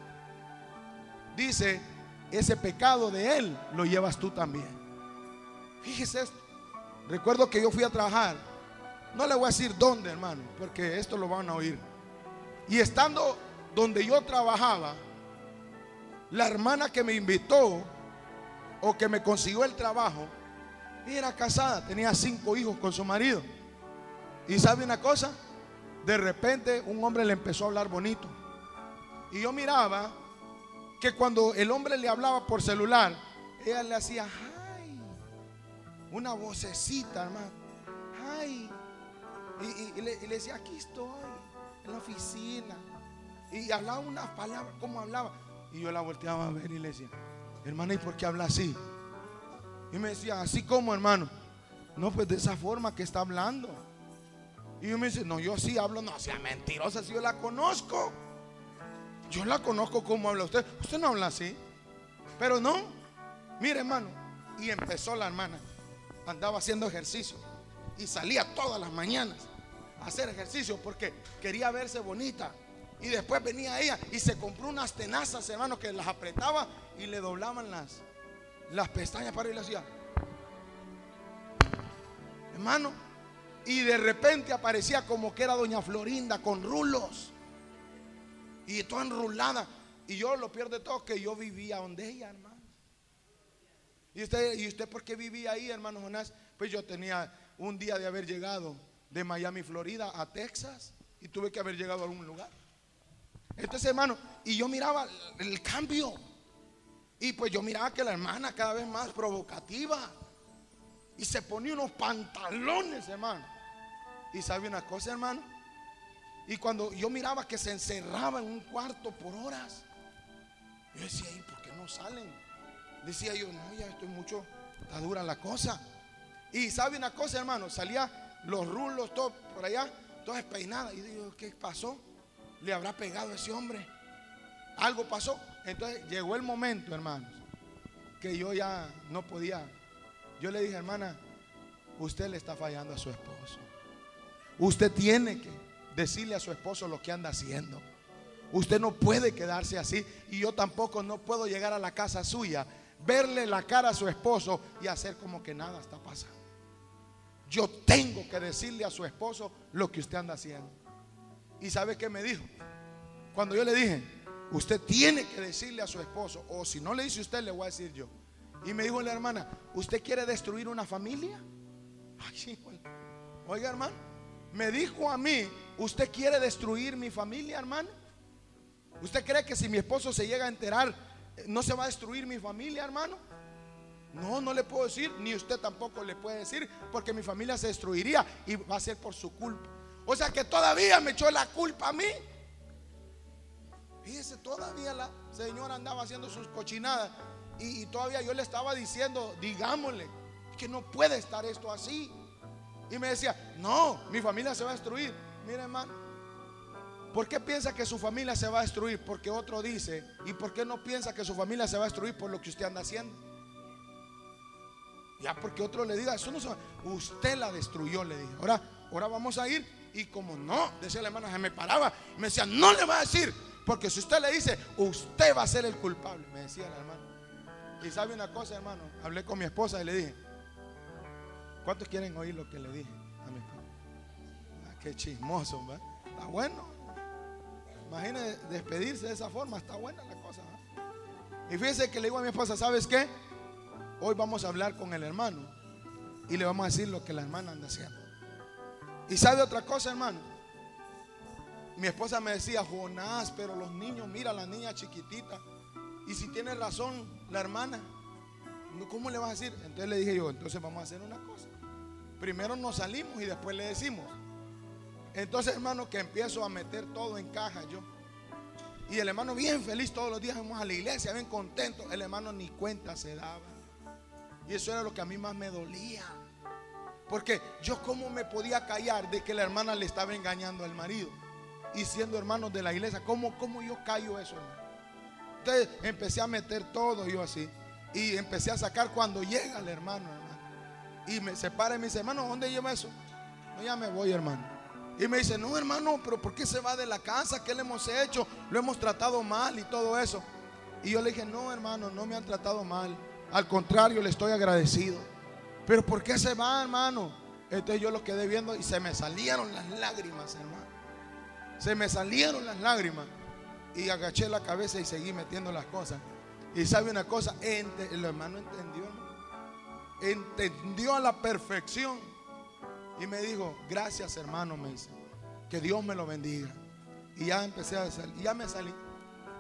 dice, ese pecado de él lo llevas tú también. Fíjese esto. Recuerdo que yo fui a trabajar, no le voy a decir dónde, hermano, porque esto lo van a oír. Y estando donde yo trabajaba, la hermana que me invitó o que me consiguió el trabajo era casada, tenía cinco hijos con su marido. Y sabe una cosa, de repente un hombre le empezó a hablar bonito Y yo miraba que cuando el hombre le hablaba por celular, ella le hacía ay, una vocecita, hermano, ay, y, y, y, le, y le decía, aquí estoy en la oficina, y hablaba unas palabras, como hablaba, y yo la volteaba a ver y le decía, hermana, ¿y por qué habla así? Y me decía, así como, hermano. No, pues de esa forma que está hablando. Y yo me dice, no, yo sí hablo. No sea mentirosa, si yo la conozco. Yo la conozco como habla usted. Usted no habla así. Pero no, mire, hermano. Y empezó la hermana. Andaba haciendo ejercicio y salía todas las mañanas a hacer ejercicio porque quería verse bonita. Y después venía ella y se compró unas tenazas, hermano, que las apretaba y le doblaban las, las pestañas para ir a la ciudad, hermano. Y de repente aparecía como que era doña Florinda con rulos y toda enrulada. Y yo lo peor de todo que yo vivía donde ella, hermano. ¿Y usted, y usted por qué vivía ahí, hermano Jonás? Pues yo tenía un día de haber llegado de Miami, Florida a Texas, y tuve que haber llegado a algún lugar. Entonces, hermano, y yo miraba el cambio. Y pues yo miraba que la hermana cada vez más provocativa. Y se ponía unos pantalones, hermano. Y sabe una cosa, hermano. Y cuando yo miraba que se encerraba en un cuarto por horas, yo decía, ¿y por qué no salen? Decía yo, no, ya estoy mucho, está dura la cosa. Y sabe una cosa, hermano, salía los rulos, todo por allá, toda despeinada. Y digo, ¿qué pasó? ¿Le habrá pegado a ese hombre? Algo pasó. Entonces llegó el momento, hermanos, que yo ya no podía. Yo le dije, hermana, usted le está fallando a su esposo. Usted tiene que decirle a su esposo lo que anda haciendo. Usted no puede quedarse así. Y yo tampoco no puedo llegar a la casa suya, verle la cara a su esposo y hacer como que nada está pasando. Yo tengo que decirle a su esposo lo que usted anda haciendo. ¿Y sabe qué me dijo? Cuando yo le dije, usted tiene que decirle a su esposo, o si no le dice usted, le voy a decir yo. Y me dijo la hermana, ¿usted quiere destruir una familia? Ay, oiga, hermano, me dijo a mí, ¿usted quiere destruir mi familia, hermano? ¿Usted cree que si mi esposo se llega a enterar, no se va a destruir mi familia, hermano? No, no le puedo decir, ni usted tampoco le puede decir, porque mi familia se destruiría y va a ser por su culpa. O sea que todavía me echó la culpa a mí. Fíjese, todavía la señora andaba haciendo sus cochinadas y, y todavía yo le estaba diciendo, digámosle que no puede estar esto así. Y me decía, no, mi familia se va a destruir. Mire, hermano, ¿por qué piensa que su familia se va a destruir? Porque otro dice. ¿Y por qué no piensa que su familia se va a destruir por lo que usted anda haciendo? Ya porque otro le diga, eso no se va. Usted la destruyó, le dije. Ahora, ahora vamos a ir. Y como no, decía la hermana, se me paraba. Me decía, no le va a decir, porque si usted le dice, usted va a ser el culpable, me decía la hermana. Y sabe una cosa, hermano, hablé con mi esposa y le dije, ¿cuántos quieren oír lo que le dije a mi esposa? Ah, qué chismoso, ¿verdad? Está bueno. Imagínese despedirse de esa forma, está buena la cosa, ¿verdad? Y fíjese que le digo a mi esposa, ¿sabes qué? Hoy vamos a hablar con el hermano y le vamos a decir lo que la hermana anda haciendo. Y sabe otra cosa, hermano, mi esposa me decía, Jonás, pero los niños, mira la niña chiquitita, y si tiene razón la hermana, ¿cómo le vas a decir? Entonces le dije yo, entonces vamos a hacer una cosa, primero nos salimos y después le decimos. Entonces, hermano, que empiezo a meter todo en caja yo. Y el hermano bien feliz, todos los días vamos a la iglesia, bien contento. El hermano ni cuenta se daba. Y eso era lo que a mí más me dolía. Porque yo cómo me podía callar de que la hermana le estaba engañando al marido. Y siendo hermanos de la iglesia, ¿cómo, cómo yo callo eso, hermano? Entonces empecé a meter todo yo así. Y empecé a sacar cuando llega el hermano, hermano. Y me separa y me dice, hermano, ¿dónde lleva eso? No, ya me voy, hermano. Y me dice, no, hermano, pero ¿por qué se va de la casa? ¿Qué le hemos hecho? Lo hemos tratado mal y todo eso. Y yo le dije, no, hermano, no me han tratado mal. Al contrario, le estoy agradecido. Pero ¿por qué se va, hermano? Entonces yo lo quedé viendo y se me salieron las lágrimas, hermano. Se me salieron las lágrimas. Y agaché la cabeza y seguí metiendo las cosas. Y sabe una cosa, Ente, el hermano entendió, hermano. Entendió a la perfección. Y me dijo, gracias, hermano, me dice, que Dios me lo bendiga. Y ya empecé a salir, y ya me salí.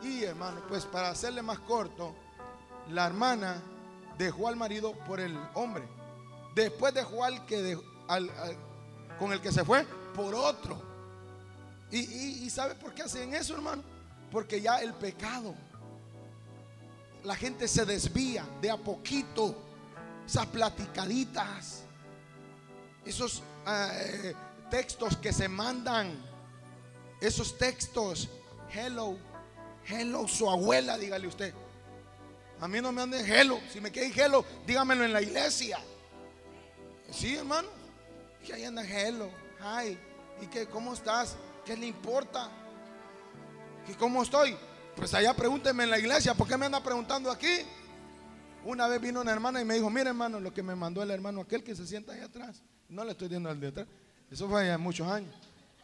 Y hermano, pues para hacerle más corto, la hermana dejó al marido por el hombre. Después dejó al que dejó, al, al, con el que se fue por otro. Y, y, y ¿sabe por qué hacen eso, hermano? Porque ya el pecado, la gente se desvía de a poquito. Esas platicaditas, esos eh, textos que se mandan, esos textos, hello, hello, su abuela, dígale usted. A mí no me anden hello. Si me quiere hello, dígamelo en la iglesia. Sí, hermano. Que ahí anda hello, hi. ¿Y que cómo estás? ¿Qué le importa? ¿Que cómo estoy? Pues allá pregúnteme en la iglesia. ¿Por qué me anda preguntando aquí? Una vez vino una hermana y me dijo: mire, hermano, lo que me mandó el hermano aquel que se sienta ahí atrás. No le estoy diciendo al de atrás. Eso fue hace muchos años.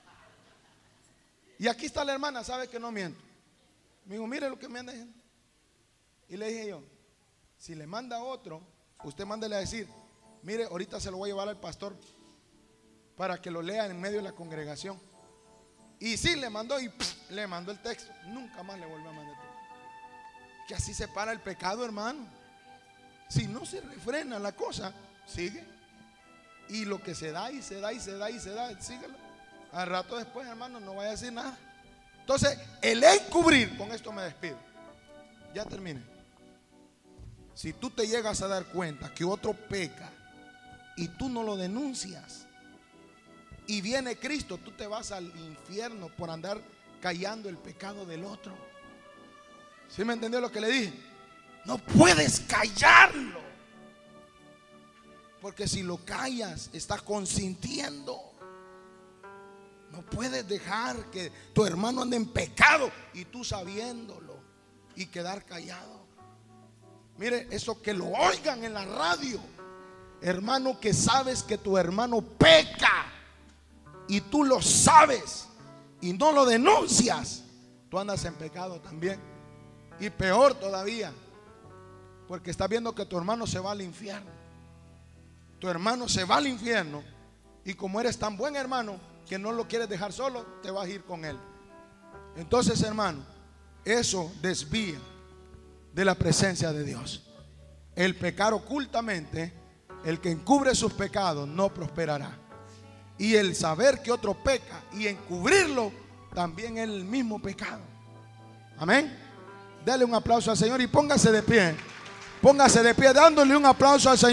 Y aquí está la hermana, sabe que no miento. Me dijo: mire lo que me anda diciendo. Y le dije yo: si le manda otro, usted mándele a decir: mire, ahorita se lo voy a llevar al pastor para que lo lea en medio de la congregación. Y sí, le mandó y pff, le mandó el texto. Nunca más le volvió a mandar el texto. Que así se para el pecado, hermano. Si no se refrena la cosa, sigue. Y lo que se da y se da y se da y se da, síguelo. Al rato después, hermano, no vaya a decir nada. Entonces, el encubrir, con esto me despido. Ya terminé. Si tú te llegas a dar cuenta que otro peca y tú no lo denuncias, y viene Cristo, tú te vas al infierno por andar callando el pecado del otro. ¿Sí me entendió lo que le dije? No puedes callarlo, porque si lo callas estás consintiendo. No puedes dejar que tu hermano ande en pecado y tú sabiéndolo y quedar callado. Mire, eso que lo oigan en la radio. Hermano, que sabes que tu hermano peca y tú lo sabes y no lo denuncias, tú andas en pecado también. Y peor todavía, porque estás viendo que tu hermano se va al infierno. Tu hermano se va al infierno y como eres tan buen hermano que no lo quieres dejar solo, te vas a ir con él. Entonces, hermano, eso desvía de la presencia de Dios. El pecar ocultamente, el que encubre sus pecados no prosperará. Y el saber que otro peca y encubrirlo también es el mismo pecado. Amén. Dale un aplauso al Señor y póngase de pie. Póngase de pie dándole un aplauso al Señor.